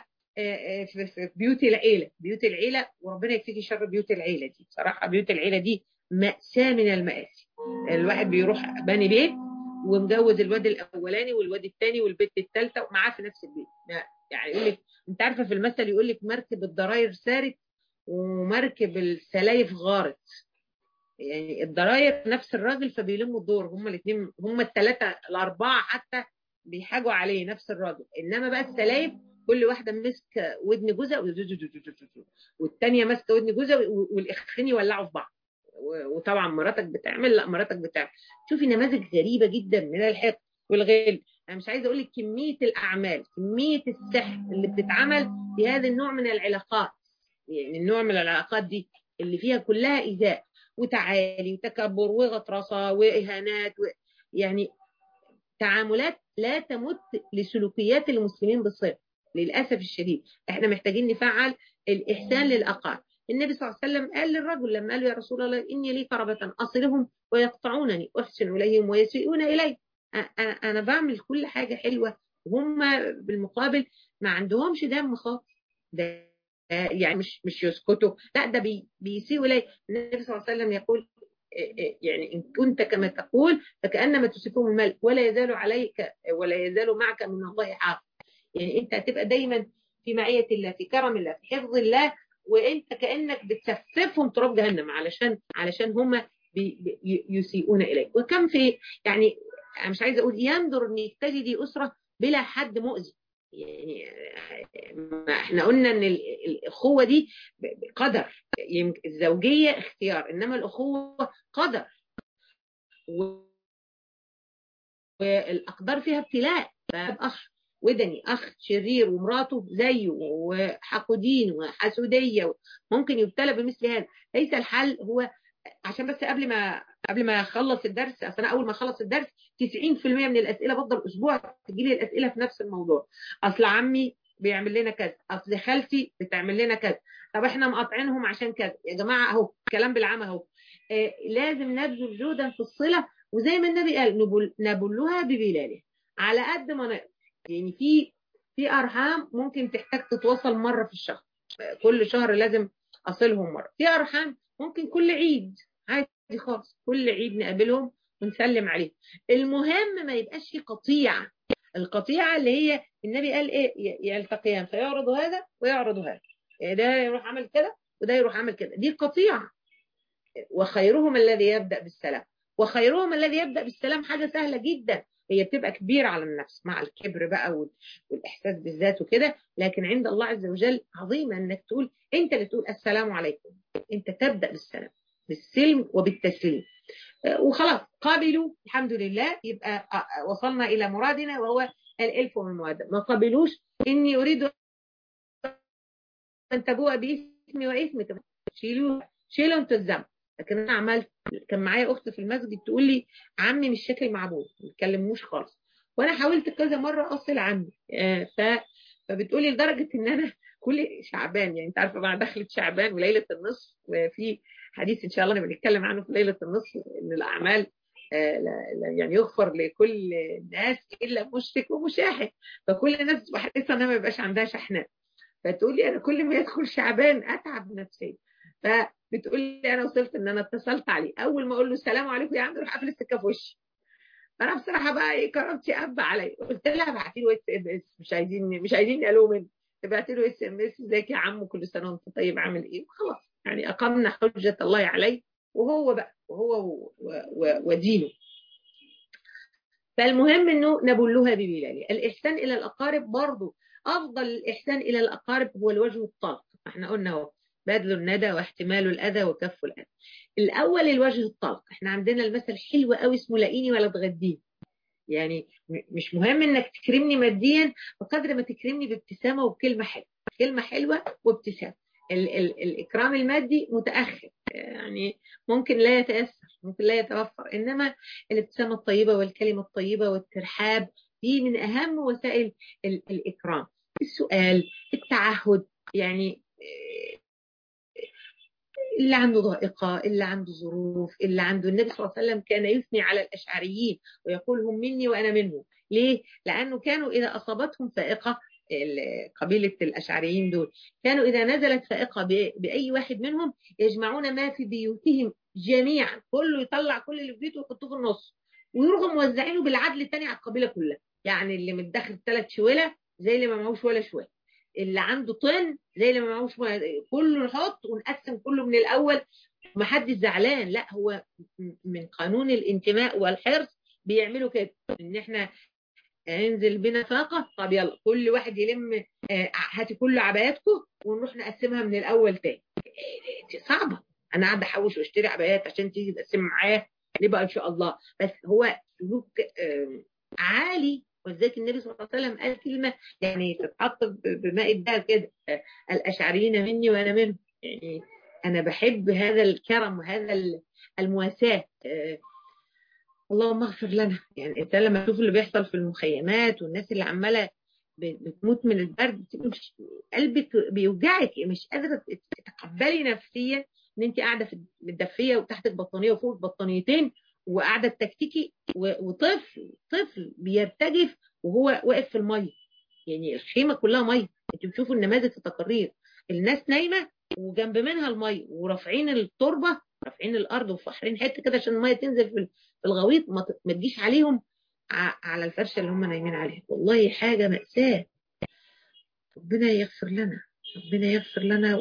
في بيوت العيله. بيوت العيله وربنا يكفيكي شر بيوت العيله دي. بصراحه بيوت العيله دي مأساة من المآسي. الواحد بيروح بني بيت ومجوز الواد الاولاني والواد الثاني والبنت الثالثه ومعاه في نفس البيت. يعني يقول لك، انت عارفه في المثل يقول لك مركب الضراير سارت ومركب السلايف غارت. يعني الضراير نفس الراجل فبيلموا الدور، هم الاثنين، هم الثلاثه الاربعه حتى بيحاجوا عليه نفس الراجل. انما بقى السلايف كل واحده ماسكه ودن جوزها والثانيه ماسكه ودن جوزها والاخرين يولعوا في بعض. وطبعا مراتك بتعمل، لا مراتك بتعمل. شوفي نماذج غريبه جدا من الحقد والغل. انا مش عايزه اقول لك كميه الاعمال، كميه السحر اللي بتتعمل في هذا النوع من العلاقات. يعني النوع من العلاقات دي اللي فيها كلها ايذاء وتعالي وتكبر وغطرسه واهانات و... يعني تعاملات لا تمت لسلوكيات المسلمين بالصدق. للاسف الشديد احنا محتاجين نفعل الاحسان للاقارب. النبي صلى الله عليه وسلم قال للرجل لما قال له يا رسول الله اني لي قرابه اصلهم ويقطعونني احسن اليهم ويسيئون الي. انا انا بعمل كل حاجه حلوه وهم بالمقابل ما عندهمش دم خالص. ده يعني مش مش يسكتوا، لا ده بي بيسيئوا الي. النبي صلى الله عليه وسلم يقول يعني إن كنت كما تقول فكأنما تسفهم الملك ولا يزال عليك ولا يزال معك من الله حافظ. يعني أنت هتبقى دايما في معية الله، في كرم الله، في حفظ الله، وأنت كأنك بتسففهم تراب جهنم علشان علشان هم يسيئون إليك. وكم في يعني أنا مش عايزة أقول يندر إنك تجدي أسرة بلا حد مؤذي. يعني احنا قلنا ان الاخوه دي قدر، الزوجيه اختيار، انما الاخوه قدر والاقدار فيها ابتلاء. فاخ ودني اخ شرير ومراته زيه وحقودين وحسوديه ممكن يبتلى بمثل هذا. ليس الحل هو عشان بس قبل ما قبل ما اخلص الدرس، اصل انا اول ما اخلص الدرس تسعين في المية من الاسئله بفضل اسبوع تجي لي الاسئله في نفس الموضوع. اصل عمي بيعمل لنا كذا، اصل خالتي بتعمل لنا كذا، طب احنا مقاطعينهم عشان كذا. يا جماعه اهو كلام بالعام اهو. آه لازم نبذل جهدا في الصله، وزي ما النبي قال نبل نبلها ببلالها على قد ما نقدر. يعني في في ارحام ممكن تحتاج تتواصل مره في الشهر، كل شهر لازم اصلهم مره. في ارحام ممكن كل عيد عادي خالص، كل عيد نقابلهم ونسلم عليهم. المهم ما يبقاش في قطيعه. القطيعه اللي هي النبي قال ايه؟ يلتقيان فيعرض هذا ويعرض هذا، ده يروح عمل كده وده يروح عمل كده، دي قطيعه. وخيرهم الذي يبدا بالسلام. وخيرهم الذي يبدا بالسلام حاجه سهله جدا، هي بتبقى كبيره على النفس مع الكبر بقى والاحساس بالذات وكده، لكن عند الله عز وجل عظيمه انك تقول، انت اللي تقول السلام عليكم، انت تبدا بالسلام بالسلم وبالتسليم. وخلاص قابلوا الحمد لله، يبقى وصلنا الى مرادنا وهو الالف والموده. ما قابلوش اني اريد ان تبوء باسمي واثمك، شيلوا شيلوا انتوا الذنب. لكن انا عملت، كان معايا اخت في المسجد تقول لي عمي مش شاكل مع ابوه ما بيتكلموش خالص، وانا حاولت كذا مره اصل عمي. ف فبتقولي لدرجه ان انا كل شعبان، يعني انت عارفه بقى دخلت شعبان وليله النصف، وفي حديث ان شاء الله نبقى نتكلم عنه في ليله النصف ان الاعمال يعني يغفر لكل الناس الا مشرك ومشاحن، فكل الناس بحس انها ما يبقاش عندها شحنات. فتقولي انا كل ما يدخل شعبان اتعب نفسيا. ف بتقول لي انا وصلت ان انا اتصلت عليه، اول ما اقول له السلام عليكم يا عم يروح قافل السكه في وشي. فانا بصراحه بقى ايه، كرامتي اب عليا، قلت لها ابعتي له اس ام اس، مش عايزين مش عايزين يقالوا مني، ابعتي له اس ام اس ازيك يا عم كل سنه وانت طيب عامل ايه، خلاص يعني اقمنا حجه الله عليه وهو بقى وهو و- و- ودينه. فالمهم انه نبلها ببلاله. الاحسان الى الاقارب برضه افضل الاحسان الى الاقارب هو الوجه الطلق، احنا قلنا اهو بذل الندى واحتمال الاذى وكف الاذى. الاول الوجه الطلق، احنا عندنا المثل حلو قوي اسمه لاقيني ولا تغديني. يعني مش مهم انك تكرمني ماديا بقدر ما تكرمني بابتسامه وبكلمه حلوه، كلمه حلوه وابتسامه. ال ال الاكرام المادي متاخر، يعني ممكن لا يتاثر، ممكن لا يتوفر، انما الابتسامه الطيبه والكلمه الطيبه والترحاب دي من اهم وسائل ال الاكرام. السؤال، التعهد، يعني اللي عنده ضائقة، اللي عنده ظروف، اللي عنده، النبي صلى الله عليه وسلم كان يثني على الأشعريين ويقول هم مني وأنا منهم. ليه؟ لأنه كانوا إذا أصابتهم فائقة، قبيلة الأشعريين دول كانوا إذا نزلت فائقة بأي واحد منهم يجمعون ما في بيوتهم جميعا، كله يطلع كل اللي في بيته ويحطوه في النص ويروحوا موزعينه بالعدل الثاني على القبيلة كلها. يعني اللي متدخل ثلاث شويلة زي اللي ما معهوش ولا شوية، اللي عنده طن زي اللي ما معهوش، كله نحط ونقسم كله من الاول، محدش زعلان. لا، هو من قانون الانتماء والحرص بيعملوا كده، ان احنا هننزل بنا فاقه، طب يلا كل واحد يلم هاتي كل عباياتكم ونروح نقسمها من الاول تاني. دي صعبه، انا قاعده احوش واشتري عبايات عشان تيجي تقسم معايا ليه بقى ان شاء الله. بس هو سلوك عالي، ولذلك النبي صلى الله عليه وسلم قال كلمه يعني تتحط بماء الدهر كده، الاشعريين مني وانا منهم. يعني انا بحب هذا الكرم وهذا المواساه. اللهم اغفر لنا. يعني الانسان لما تشوف اللي بيحصل في المخيمات والناس اللي عماله بتموت من البرد، قلبك بيوجعك، مش قادره تتقبلي نفسيا ان انت قاعده في متدفيه وتحت البطانيه وفوق البطانيتين وقاعده بتكتكي، وطفل طفل بيرتجف وهو واقف في الميه. يعني الخيمه كلها ميه، انتوا بتشوفوا النماذج في التقارير، الناس نايمه وجنب منها الميه ورافعين التربه، رافعين الارض وفاحرين حته كده عشان الميه تنزل في الغويط ما تجيش عليهم على الفرشه اللي هم نايمين عليها. والله حاجه مأساة. ربنا يغفر لنا، ربنا يغفر لنا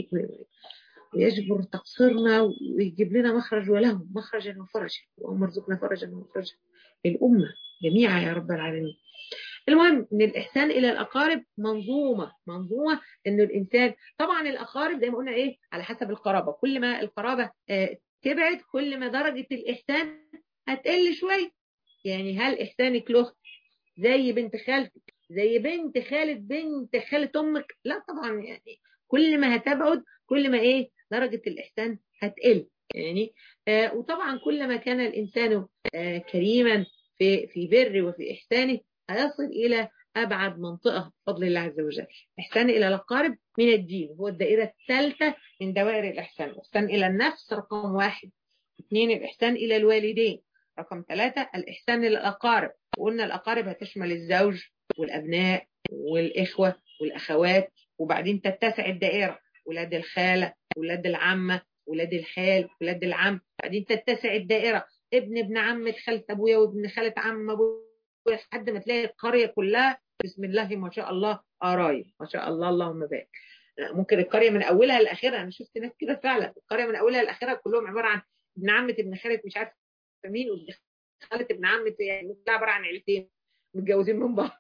ويجبر تقصيرنا ويجيب لنا مخرج ولهم مخرجا وفرجا، اللهم ارزقنا فرجا وفرجا للأمة جميعا يا رب العالمين. المهم ان الاحسان الى الاقارب منظومه منظومه ان الانسان، طبعا الاقارب زي ما قلنا ايه على حسب القرابه، كل ما القرابه آه تبعد كل ما درجه الاحسان هتقل شويه. يعني هل احسانك له زي بنت خالتك زي بنت خالة بنت خالة امك؟ لا طبعا، يعني كل ما هتبعد كل ما ايه درجه الاحسان هتقل. يعني آه وطبعا كل ما كان الانسان آه كريما في في بر وفي احسانه هيصل إلى أبعد منطقة بفضل الله عز وجل. إحسان إلى الأقارب من الدين هو الدائرة الثالثة من دوائر الإحسان. الإحسان إلى النفس رقم واحد، اثنين الإحسان إلى الوالدين، رقم ثلاثة الإحسان إلى الأقارب، وقلنا الأقارب هتشمل الزوج والأبناء والإخوة والأخوات، وبعدين تتسع الدائرة ولاد الخالة ولاد العمة ولاد الخال ولاد العم، بعدين تتسع الدائرة ابن ابن عمة خالة أبويا وابن خالة عم أبويا، لحد ما تلاقي القرية كلها بسم الله ما شاء الله قرايب ما شاء الله اللهم بارك. ممكن القرية من أولها لآخرها، أنا شفت ناس كده فعلا، القرية من أولها لآخرها كلهم عبارة عن ابن عمة ابن خالة مش عارف مين وابن خالة ابن عمة، يعني عبارة عن عيلتين متجوزين من بعض.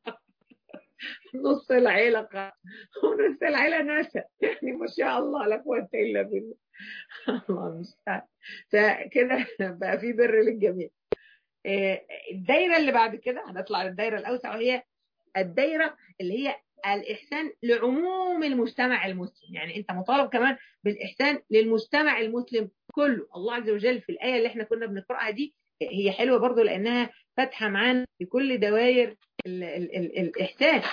نص العيلة ونص العيلة ناسا، يعني ما شاء الله لا قوة إلا بالله. الله المستعان. فكده بقى في بر للجميع. الدايرة اللي بعد كده هنطلع للدايرة الأوسع، وهي الدايرة اللي هي الإحسان لعموم المجتمع المسلم. يعني أنت مطالب كمان بالإحسان للمجتمع المسلم كله. الله عز وجل في الآية اللي احنا كنا بنقرأها دي هي حلوة برضو لأنها فاتحة معانا في كل دوائر ال ال ال الإحسان.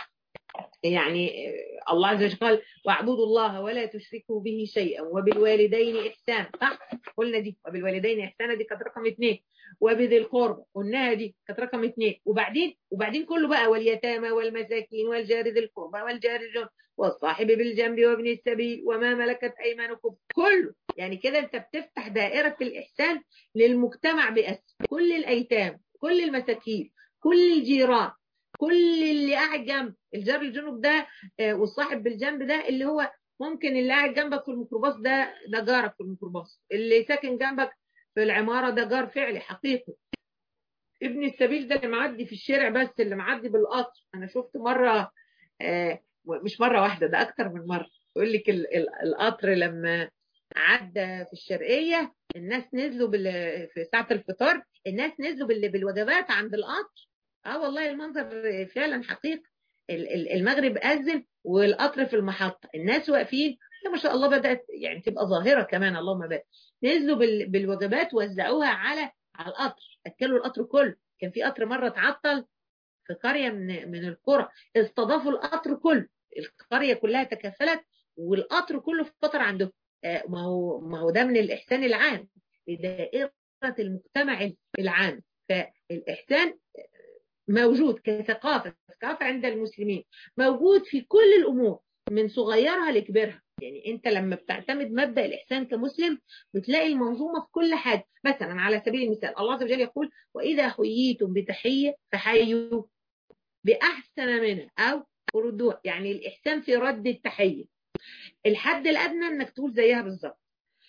يعني الله عز وجل قال واعبدوا الله ولا تشركوا به شيئا وبالوالدين إحسانا، صح؟ قلنا دي وبالوالدين إحسانا، دي كانت رقم اثنين. وبذي القربى قلناها، دي كانت رقم اثنين. وبعدين وبعدين كله بقى واليتامى والمساكين والجار ذي القربى والجار الجنب والصاحب بالجنب وابن السبيل وما ملكت أيمانكم، كله. يعني كده انت بتفتح دائرة الإحسان للمجتمع بأسره، كل الأيتام، كل المساكين، كل الجيران، كل اللي قاعد جنب الجار الجنوب ده، والصاحب بالجنب ده اللي هو ممكن اللي قاعد جنبك في الميكروباص ده ده جارك في الميكروباص، اللي ساكن جنبك في العمارة ده جار فعلي حقيقي. ابن السبيل ده اللي معدي في الشارع، بس اللي معدي بالقطر. انا شفت مرة، آه مش مرة واحدة، ده اكتر من مرة، يقول لك القطر لما عدى في الشرقية الناس نزلوا بال... في ساعة الفطار الناس نزلوا بال... بالوجبات عند القطر. اه والله المنظر فعلا حقيقي. المغرب أذن والقطر في المحطة، الناس واقفين، ما شاء الله بدأت يعني تبقى ظاهرة كمان، اللهم بارك. نزلوا بال... بالوجبات وزعوها على على القطر، اكلوا القطر كله. كان في قطر مرة اتعطل في قرية من من القرى، استضافوا القطر كله، القرية كلها تكافلت والقطر كله فطر عندهم. آه ما هو ما هو ده من الإحسان العام لدائرة المجتمع العام. فالإحسان موجود كثقافة، ثقافة عند المسلمين، موجود في كل الأمور من صغيرها لكبيرها. يعني انت لما بتعتمد مبدأ الإحسان كمسلم بتلاقي المنظومة في كل حاجة. مثلا على سبيل المثال الله عز وجل يقول وإذا حييتم بتحية فحيوا بأحسن منها أو ردوها. يعني الإحسان في رد التحية، الحد الأدنى إنك تقول زيها بالظبط،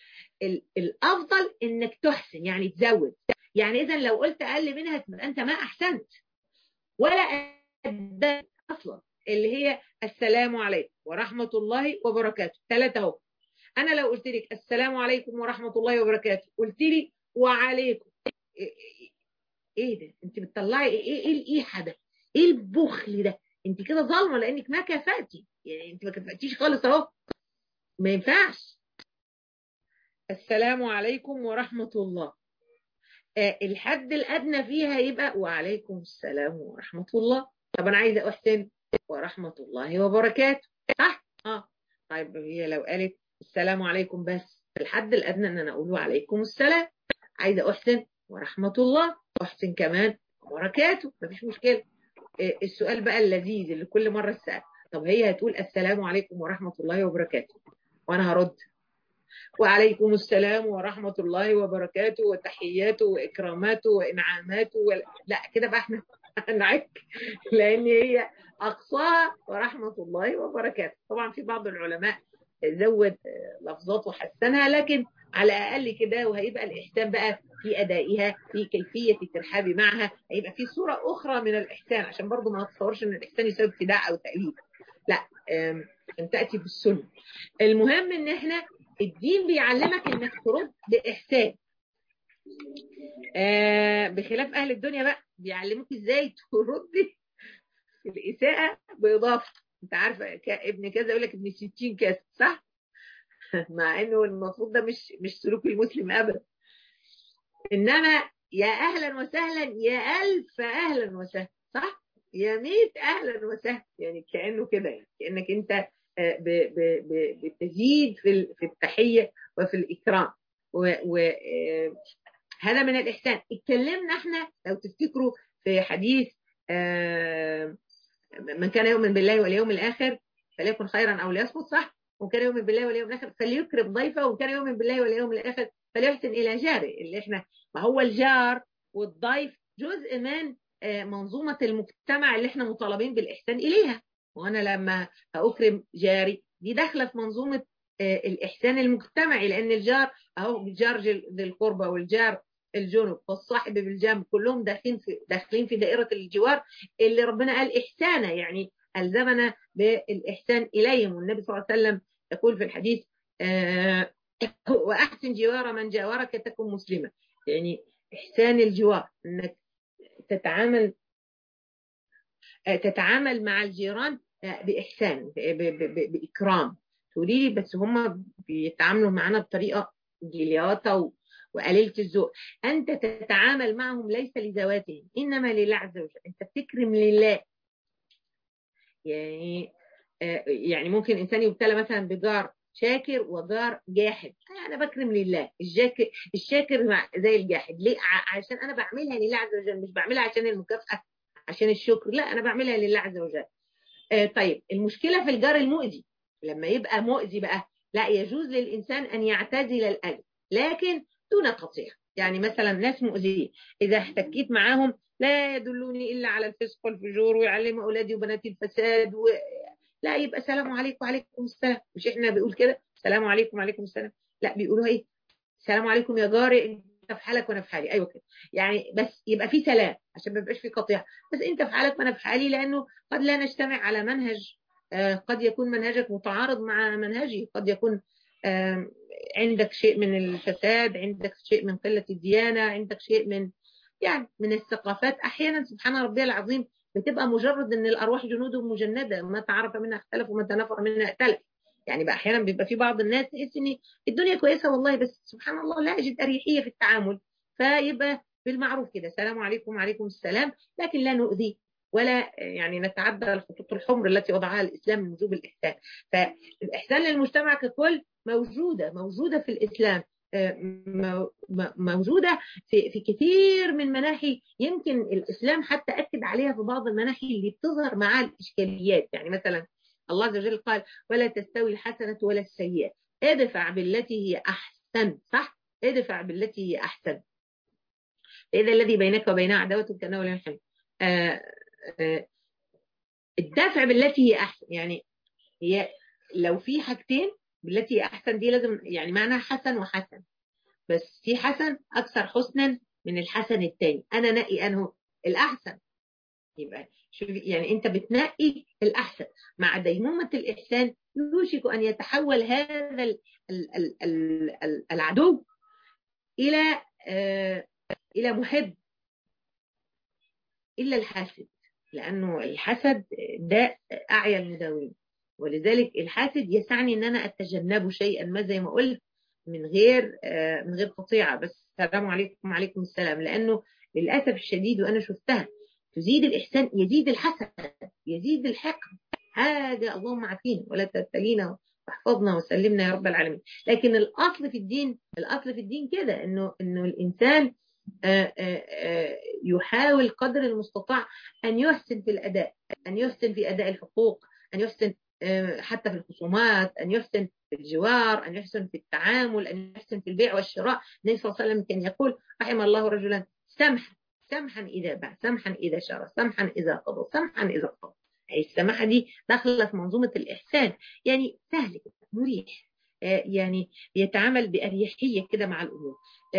الأفضل إنك تحسن يعني تزود. يعني إذا لو قلت أقل منها تبقى أنت ما أحسنت ولا أدت أصلا، اللي هي السلام عليكم ورحمة الله وبركاته، ثلاثة اهو. أنا لو قلت لك السلام عليكم ورحمة الله وبركاته قلت لي وعليكم، إيه ده؟ أنت بتطلعي إيه؟ إيه الإيحة ده؟ إيه البخل ده؟ أنت كده ظالمة لأنك ما كفأتي، يعني أنت ما كفأتيش خالص أهو، ما ينفعش. السلام عليكم ورحمة الله، آه الحد الأدنى فيها يبقى وعليكم السلام ورحمة الله. طب أنا عايزة أحسن ورحمة الله وبركاته، صح؟ آه طيب هي لو قالت السلام عليكم بس، الحد الأدنى إن أنا أقول وعليكم السلام. عايزة أحسن ورحمة الله، أحسن كمان وبركاته، مفيش مشكلة. آه السؤال بقى اللذيذ اللي كل مرة السؤال، طب هي هتقول السلام عليكم ورحمة الله وبركاته وأنا هرد وعليكم السلام ورحمة الله وبركاته وتحياته وإكراماته وإنعاماته و... لا كده بقى احنا هنعك، لأن هي أقصاها ورحمة الله وبركاته. طبعا في بعض العلماء زود لفظات وحسنها، لكن على الأقل كده، وهيبقى الإحسان بقى في أدائها، في كيفية الترحاب معها، هيبقى في صورة أخرى من الإحسان، عشان برضو ما نتصورش أن الإحسان يسبب ابتداع أو تأليف، لا، أن تأتي بالسنة. المهم أن احنا الدين بيعلمك انك ترد بإحسان، آه بخلاف اهل الدنيا بقى بيعلموك ازاي تردي الإساءة بإضافة. انت عارفة ابن كذا يقول لك ابن ستين كذا، صح؟ مع انه المفروض ده مش مش سلوك المسلم ابدا، انما يا اهلا وسهلا، يا الف اهلا وسهلا، صح؟ يا ميت اهلا وسهلا، يعني كأنه كده، يعني كأنك انت بتزيد في في التحية وفي الإكرام، وهذا من الإحسان. اتكلمنا احنا لو تفتكروا في حديث من كان يؤمن بالله واليوم الآخر فليكن خيرا أو ليصمت، صح؟ ومن كان يؤمن بالله واليوم الآخر فليكرم ضيفه، ومن كان يؤمن بالله واليوم الآخر فليحسن إلى جاره. اللي احنا ما هو الجار والضيف جزء من منظومة المجتمع اللي احنا مطالبين بالإحسان إليها. وأنا لما هأكرم جاري دي داخلة في منظومة الإحسان المجتمعي، لأن الجار أهو جار ذي القربى والجار الجنب والصاحب بالجنب كلهم داخلين في داخلين في دائرة الجوار اللي ربنا قال إحسانا، يعني ألزمنا بالإحسان إليهم. والنبي صلى الله عليه وسلم يقول في الحديث آه وأحسن جوار من جاورك تكن مسلمة، يعني إحسان الجوار إنك تتعامل تتعامل مع الجيران بإحسان بإكرام. تقولي لي بس هم بيتعاملوا معنا بطريقة جلياطة وقليلة الذوق. أنت تتعامل معهم ليس لذواتهم إنما لله عز وجل، أنت بتكرم لله. يعني يعني ممكن انسان يبتلى مثلا بجار شاكر وجار جاحد. انا بكرم لله. الشاكر الشاكر زي الجاحد ليه؟ عشان انا بعملها لله عز وجل، مش بعملها عشان المكافأة عشان الشكر، لا انا بعملها لله عز وجل. آه طيب المشكلة في الجار المؤذي، لما يبقى مؤذي بقى لا يجوز للإنسان أن يعتزل الأذى لكن دون قطيع. يعني مثلا ناس مؤذية إذا احتكيت معاهم لا يدلوني إلا على الفسق والفجور ويعلموا أولادي وبناتي الفساد و... لا يبقى سلام عليكم وعليكم السلام. مش احنا بيقول كده سلام عليكم وعليكم السلام؟ لا بيقولوا ايه؟ سلام عليكم يا جاري، انت في حالك وانا في حالي. ايوه كده يعني، بس يبقى في سلام عشان ما يبقاش في قطيع. بس انت في حالك وانا في حالي، لانه قد لا نجتمع على منهج، آه قد يكون منهجك متعارض مع منهجي، قد يكون آه عندك شيء من الفساد، عندك شيء من قلة الديانة، عندك شيء من يعني من الثقافات. احيانا سبحان ربي العظيم بتبقى مجرد ان الارواح جنود مجنده، ما تعرف منها اختلف وما تنافر منها ائتلف. يعني بقى احيانا بيبقى في بعض الناس تحس ان الدنيا كويسه والله، بس سبحان الله لا يجد اريحيه في التعامل، فيبقى بالمعروف كده سلام عليكم وعليكم السلام، لكن لا نؤذي ولا يعني نتعدى الخطوط الحمر التي وضعها الاسلام من وجوب الاحسان. فالاحسان للمجتمع ككل موجوده موجوده في الاسلام، موجودة في في كثير من مناحي. يمكن الإسلام حتى أكد عليها في بعض المناحي اللي بتظهر معها الإشكاليات. يعني مثلا الله عز وجل قال ولا تستوي الحسنة ولا السيئة، ادفع بالتي هي أحسن. صح؟ ادفع بالتي هي أحسن إذا الذي بينك وبينه عداوة كأنه ولي حميم. آه آه الدافع بالتي هي أحسن، يعني هي لو في حاجتين بالتي هي أحسن دي لازم يعني معناها حسن وحسن، بس في حسن أكثر حسنا من الحسن التاني، أنا نقي أنه الأحسن. يبقى شوف يعني أنت بتنقي الأحسن مع ديمومة الإحسان، يوشك أن يتحول هذا ال ال ال ال العدو إلى آه إلى محب، إلا الحاسد، لأنه الحسد ده أعيا المداوين، ولذلك الحاسد يسعني أن أنا أتجنبه شيئا ما زي ما قلت من غير آه من غير قطيعة، بس السلام عليكم وعليكم السلام. لأنه للأسف الشديد وأنا شفتها تزيد الإحسان يزيد الحسد يزيد الحقد. هذا اللهم عافينا ولا تبتلينا واحفظنا وسلمنا يا رب العالمين. لكن الأصل في الدين الأصل في الدين كده إنه إنه الإنسان آآ آآ يحاول قدر المستطاع أن يحسن في الأداء، أن يحسن في أداء الحقوق، أن يحسن حتى في الخصومات، أن يحسن في الجوار، أن يحسن في التعامل، أن يحسن في البيع والشراء. النبي صلى الله عليه وسلم كان يقول رحم الله رجلا سمحا سمحا إذا باع، سمحا إذا شرى، سمحا إذا قضى، سمحا إذا قضى. السماحة دي داخلة في منظومة الإحسان، يعني سهل مريح، يعني يتعامل بأريحية كده مع الأمور.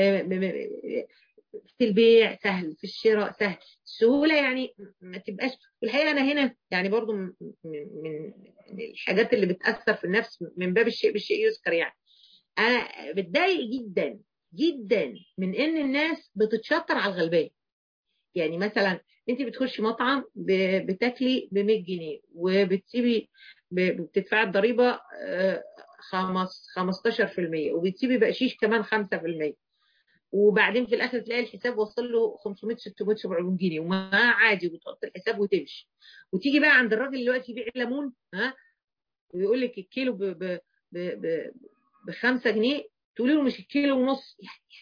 في البيع سهل، في الشراء سهل، سهولة يعني ما تبقاش. والحقيقة أنا هنا يعني برضو من, من الحاجات اللي بتأثر في النفس من باب الشيء بالشيء يذكر. يعني أنا بتضايق جدا جدا من إن الناس بتتشطر على الغلبان. يعني مثلا انت بتخشي مطعم بتاكلي ب مية جنيه وبتسيبي بتدفعي الضريبه خمستاشر في المية وبتسيبي بقشيش كمان خمسة في المية، وبعدين في الاخر تلاقي الحساب وصل له خمسمية ستمية سبعمية جنيه وما عادي، وتحط الحساب وتمشي. وتيجي بقى عند الراجل اللي دلوقتي يبيع ليمون ها ويقول لك الكيلو ب ب ب ب خمسة جنيه، تقولي له مش الكيلو ونص.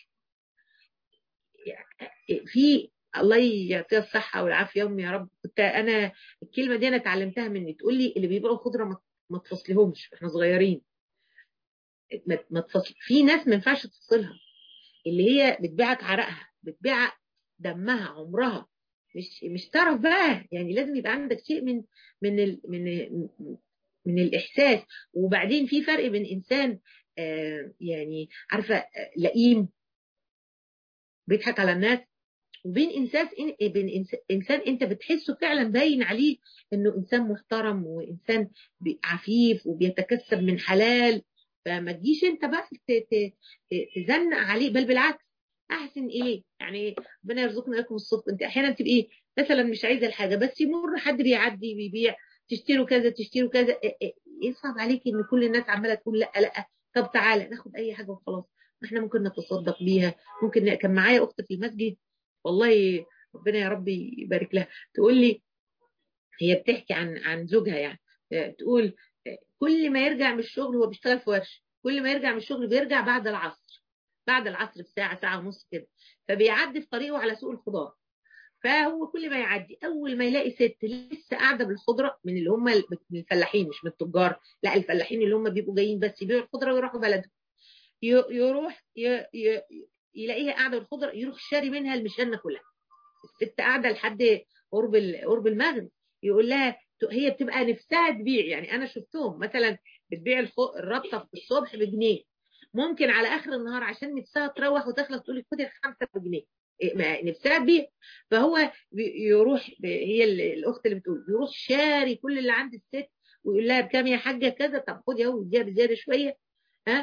يعني في الله يعطيها الصحه والعافيه امي يا رب، كنت انا الكلمه دي انا اتعلمتها مني، تقول لي اللي بيبيعوا خضره ما تفصلهمش احنا صغيرين، ما تفصل. في ناس ما ينفعش تفصلها، اللي هي بتبيعك عرقها، بتبيعك دمها عمرها، مش مش تعرف بقى. يعني لازم يبقى عندك شيء من من ال من من الاحساس. وبعدين في فرق بين انسان آه يعني عارفه لئيم بيضحك على الناس، وبين انسان بين انسان انت بتحسه فعلا باين عليه انه انسان محترم وانسان عفيف وبيتكسب من حلال. فما تجيش انت بقى تزنق عليه، بل بالعكس احسن اليه. يعني ربنا يرزقنا لكم الصدق. انت احيانا تبقي مثلا مش عايزه الحاجه بس يمر حد بيعدي بيبيع تشتروا كذا تشتروا كذا، يصعب عليكي ان كل الناس عماله تقول لا لا، طب تعالى ناخد اي حاجه وخلاص، احنا ممكن نتصدق بيها. ممكن كان معايا اخت في المسجد والله ربنا يا رب يبارك لها، تقول لي هي بتحكي عن عن زوجها يعني، تقول كل ما يرجع من الشغل، هو بيشتغل في ورشه، كل ما يرجع من الشغل بيرجع بعد العصر، بعد العصر بساعه ساعه ونص كده، فبيعدي في طريقه على سوق الخضار. فهو كل ما يعدي اول ما يلاقي ست لسه قاعده بالخضره، من اللي هم الفلاحين مش من التجار، لا الفلاحين اللي هم بيبقوا جايين بس يبيعوا الخضره ويروحوا بلدهم، يروح يلاقيها قاعده بالخضره، يروح شاري منها المشانه كلها. الست قاعده لحد قرب قرب المغرب، يقول لها هي بتبقى نفسها تبيع. يعني انا شفتهم مثلا بتبيع الربطه في الصبح بجنيه، ممكن على اخر النهار عشان نفسها تروح وتخلص تقول لي خدي الخمسه بجنيه، نفسها تبيع. فهو يروح، هي الاخت اللي بتقول يروح شاري كل اللي عند الست ويقول لها بكام يا حاجه كذا، طب خدي اهو ويديها بزياده شويه. ها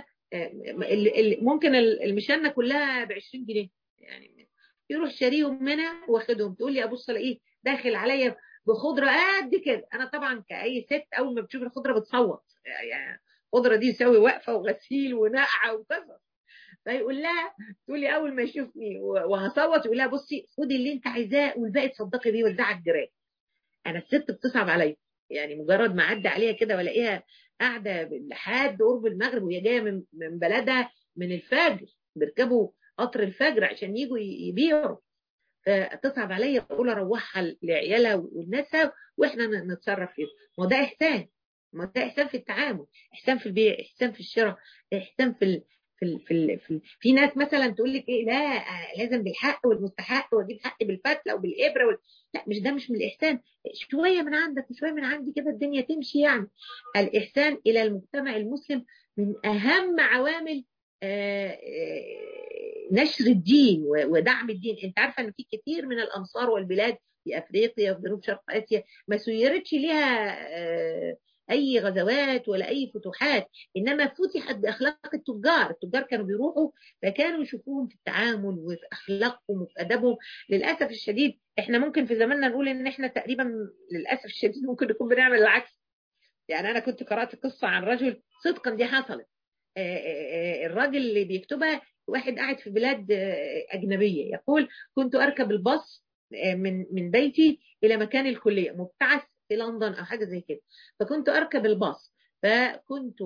ممكن المشانه كلها ب عشرين جنيه، يعني يروح شاريهم منها واخدهم. تقول لي ابص الاقيه داخل عليا بخضره قد كده. انا طبعا كاي ست اول ما بتشوف الخضره بتصوت، يعني الخضره دي يساوي وقفه وغسيل ونقعه وقصص. فيقول لها، تقول لي اول ما يشوفني وهصوت يقول لها بصي خدي اللي انت عايزاه والباقي تصدقي بيه وزعي على الجيران. انا الست بتصعب عليا، يعني مجرد ما اعدي عليها كده والاقيها قاعده لحد قرب المغرب وهي جايه من من بلدها من الفجر، بيركبوا قطر الفجر عشان يجوا يبيعوا، فتصعب عليا اقول اروحها لعيالها ولناسها واحنا نتصرف فيه. ما ده احسان، ما ده احسان في التعامل، احسان في البيع، احسان في الشراء، احسان في ال... في ال... في ال... في, ال... في ناس مثلا تقول لك ايه، لا لازم بالحق والمستحق واجيب حقي بالفتله وبالابره وال... لا مش ده، مش من الاحسان. شويه من عندك وشويه من عندي كده الدنيا تمشي. يعني الاحسان الى المجتمع المسلم من اهم عوامل آآ آآ نشر الدين ودعم الدين. انت عارفه ان في كثير من الامصار والبلاد في افريقيا وفي جنوب شرق اسيا ما سيرتش ليها اي غزوات ولا اي فتوحات، انما فتحت باخلاق التجار. التجار كانوا بيروحوا فكانوا يشوفوهم في التعامل وفي اخلاقهم وفي ادبهم. للاسف الشديد احنا ممكن في زماننا نقول ان احنا تقريبا للاسف الشديد ممكن نكون بنعمل العكس. يعني انا كنت قرات قصه عن رجل، صدقا دي حصلت، الراجل اللي بيكتبها واحد قاعد في بلاد أجنبية، يقول كنت أركب الباص من من بيتي إلى مكان الكلية، مبتعث في لندن أو حاجة زي كده، فكنت أركب الباص، فكنت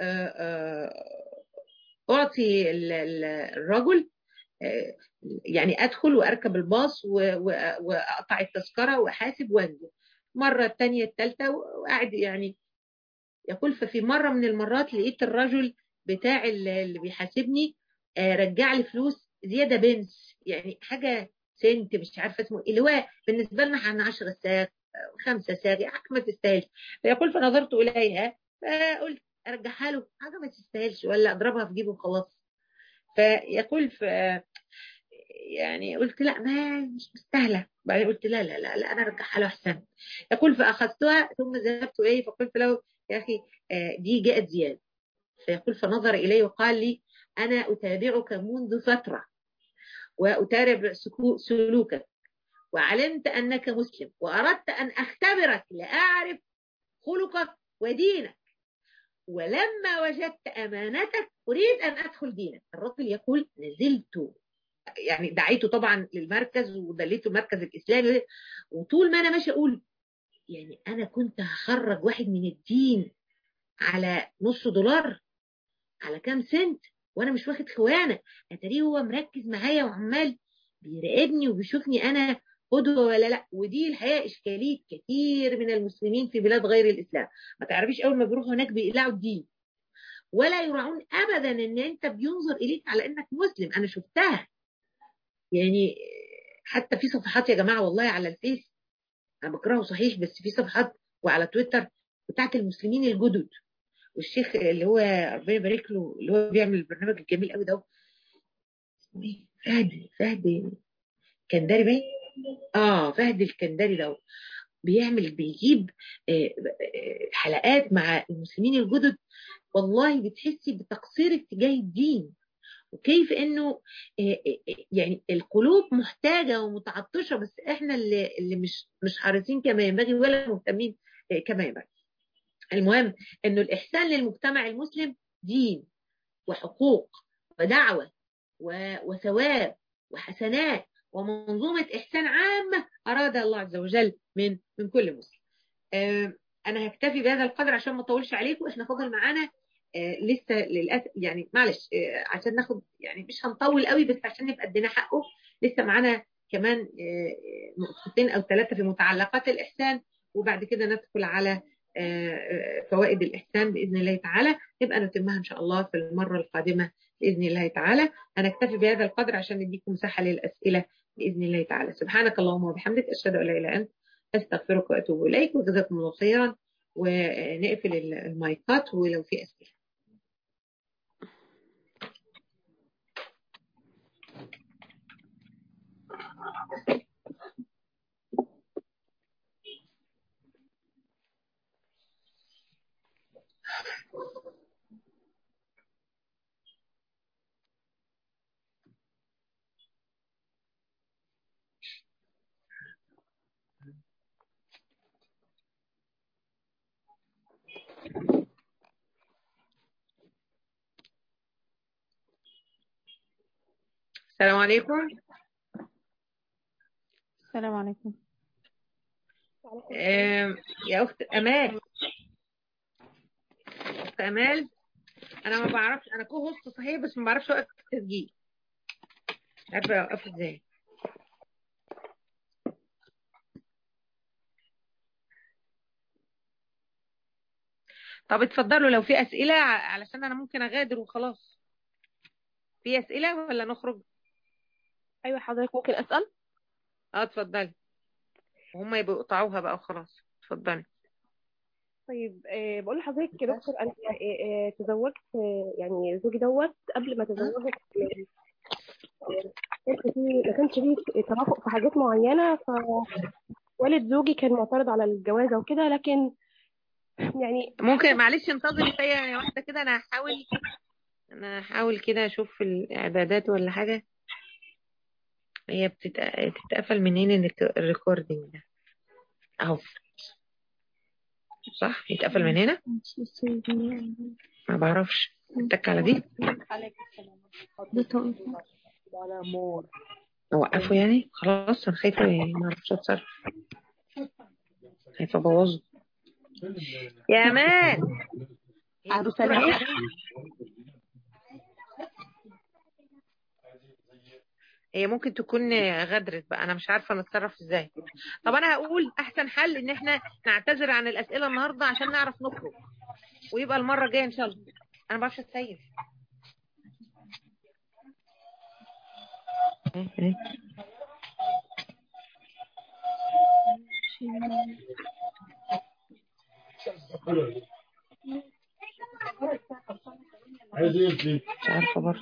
أعطي الرجل يعني أدخل وأركب الباص وأقطع التذكرة وأحاسب وأنزل. مرة الثانية الثالثة وقاعد يعني. يقول ففي مرة من المرات لقيت الرجل بتاع اللي بيحاسبني رجع لي فلوس زيادة بنس، يعني حاجة سنت مش عارفة اسمه اللي هو بالنسبة لنا احنا عشرة ساغ خمسة ساغ، حاجة ما تستاهلش. فيقول فنظرت إليها فقلت أرجعها له، حاجة ما تستاهلش ولا أضربها في جيبه وخلاص. فيقول ف يعني قلت لا ما مش مستاهله. بعدين قلت لا لا لا, لا انا ارجعها له احسن. يقول فاخذتها ثم ذهبت اليه فقلت له يا اخي دي جاءت زياده. فيقول فنظر الي وقال لي انا اتابعك منذ فتره واتابع سلوكك وعلمت انك مسلم واردت ان اختبرك لاعرف خلقك ودينك، ولما وجدت امانتك اريد ان ادخل دينك. الرجل يقول نزلت، يعني دعيته طبعا للمركز ودليته المركز الاسلامي، وطول ما انا ماشي اقول يعني انا كنت هخرج واحد من الدين على نص دولار، على كام سنت، وانا مش واخد خوانه. اتاريه هو مركز معايا وعمال بيراقبني وبيشوفني انا قدوه ولا لا. ودي الحقيقه اشكاليه كثير من المسلمين في بلاد غير الاسلام. ما تعرفيش اول ما بيروحوا هناك بيقلعوا الدين ولا يراعون ابدا ان انت بينظر اليك على انك مسلم. انا شفتها يعني حتى في صفحات يا جماعه والله على الفيس، انا بكرهه صحيح، بس في صفحات وعلى تويتر بتاعت المسلمين الجدد. والشيخ اللي هو ربنا يبارك له اللي هو بيعمل البرنامج الجميل قوي ده اسمه ايه، فهد فهد كندري باين، اه فهد الكندري ده بيعمل بيجيب حلقات مع المسلمين الجدد. والله بتحسي بتقصير اتجاه الدين، وكيف انه يعني القلوب محتاجه ومتعطشه، بس احنا اللي اللي مش مش حريصين كما ينبغي ولا مهتمين كما ينبغي. المهم انه الاحسان للمجتمع المسلم دين وحقوق ودعوه وثواب وحسنات ومنظومه احسان عامه اراد الله عز وجل من من كل مسلم. آه انا هكتفي بهذا القدر عشان ما اطولش عليكم. احنا فاضل معانا آه لسه للاسف يعني معلش آه عشان ناخد يعني مش هنطول قوي بس عشان نبقى ادينا حقه. لسه معانا كمان آه نقطتين او ثلاثه في متعلقات الاحسان، وبعد كده ندخل على آه فوائد الاحسان باذن الله تعالى، نبقى نتمها ان شاء الله في المره القادمه باذن الله تعالى. هنكتفي بهذا القدر عشان نديكم مساحه للاسئله باذن الله تعالى. سبحانك اللهم وبحمدك، اشهد ان لا اله الا انت، استغفرك واتوب اليك، وجزاكم الله خيرا. ونقفل المايكات ولو في اسئله. السلام عليكم. السلام عليكم. آه يا اخت امال، اخت امال، انا ما بعرفش، انا كو هوست صحيح بس ما بعرفش اوقف التسجيل. عارفه اوقفه ازاي؟ طب اتفضلوا لو في اسئله علشان انا ممكن اغادر وخلاص. في اسئله ولا نخرج؟ ايوه حضرتك ممكن اسال. اه اتفضلي، وهم يبقوا يقطعوها بقى وخلاص. اتفضلي. طيب أه بقول لحضرتك يا دكتور انا أه أه تزوجت أه يعني زوجي دوت قبل ما اتزوجه آه، كانش فيه ما كانش فيه توافق في حاجات معينه، فوالد زوجي كان معترض على الجوازه وكده، لكن يعني ممكن معلش انتظري ثانيه واحده كده، انا هحاول انا هحاول كده اشوف الاعدادات ولا حاجه. هي بتتق- بتتقفل منين الريك- الريكوردينج ده؟ اهو. صح يتقفل من هنا. ما بعرفش اتك على دي. اوقفه يعني خلاص. انا خايفه ما اعرفش اتصرف، خايفه ابوظه. يا امان هي عروسه الدكتوره انا. امان. هي ممكن تكون غدرت بقى، انا مش عارفه نتصرف ازاي. طب انا هقول احسن حل ان احنا نعتذر عن الاسئله النهارده عشان نعرف نخرج، ويبقى المره الجايه ان شاء الله. انا ما بعرفش اتسيف. إيه إيه. مش عارفه برضه،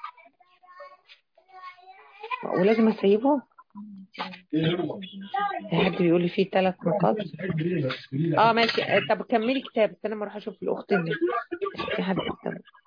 ولازم اسيبه. في حد بيقول لي فيه ثلاث نقاط. اه ماشي. طب كملي كتاب، استنى ما اروح اشوف الاخت اللي في حد كتاب.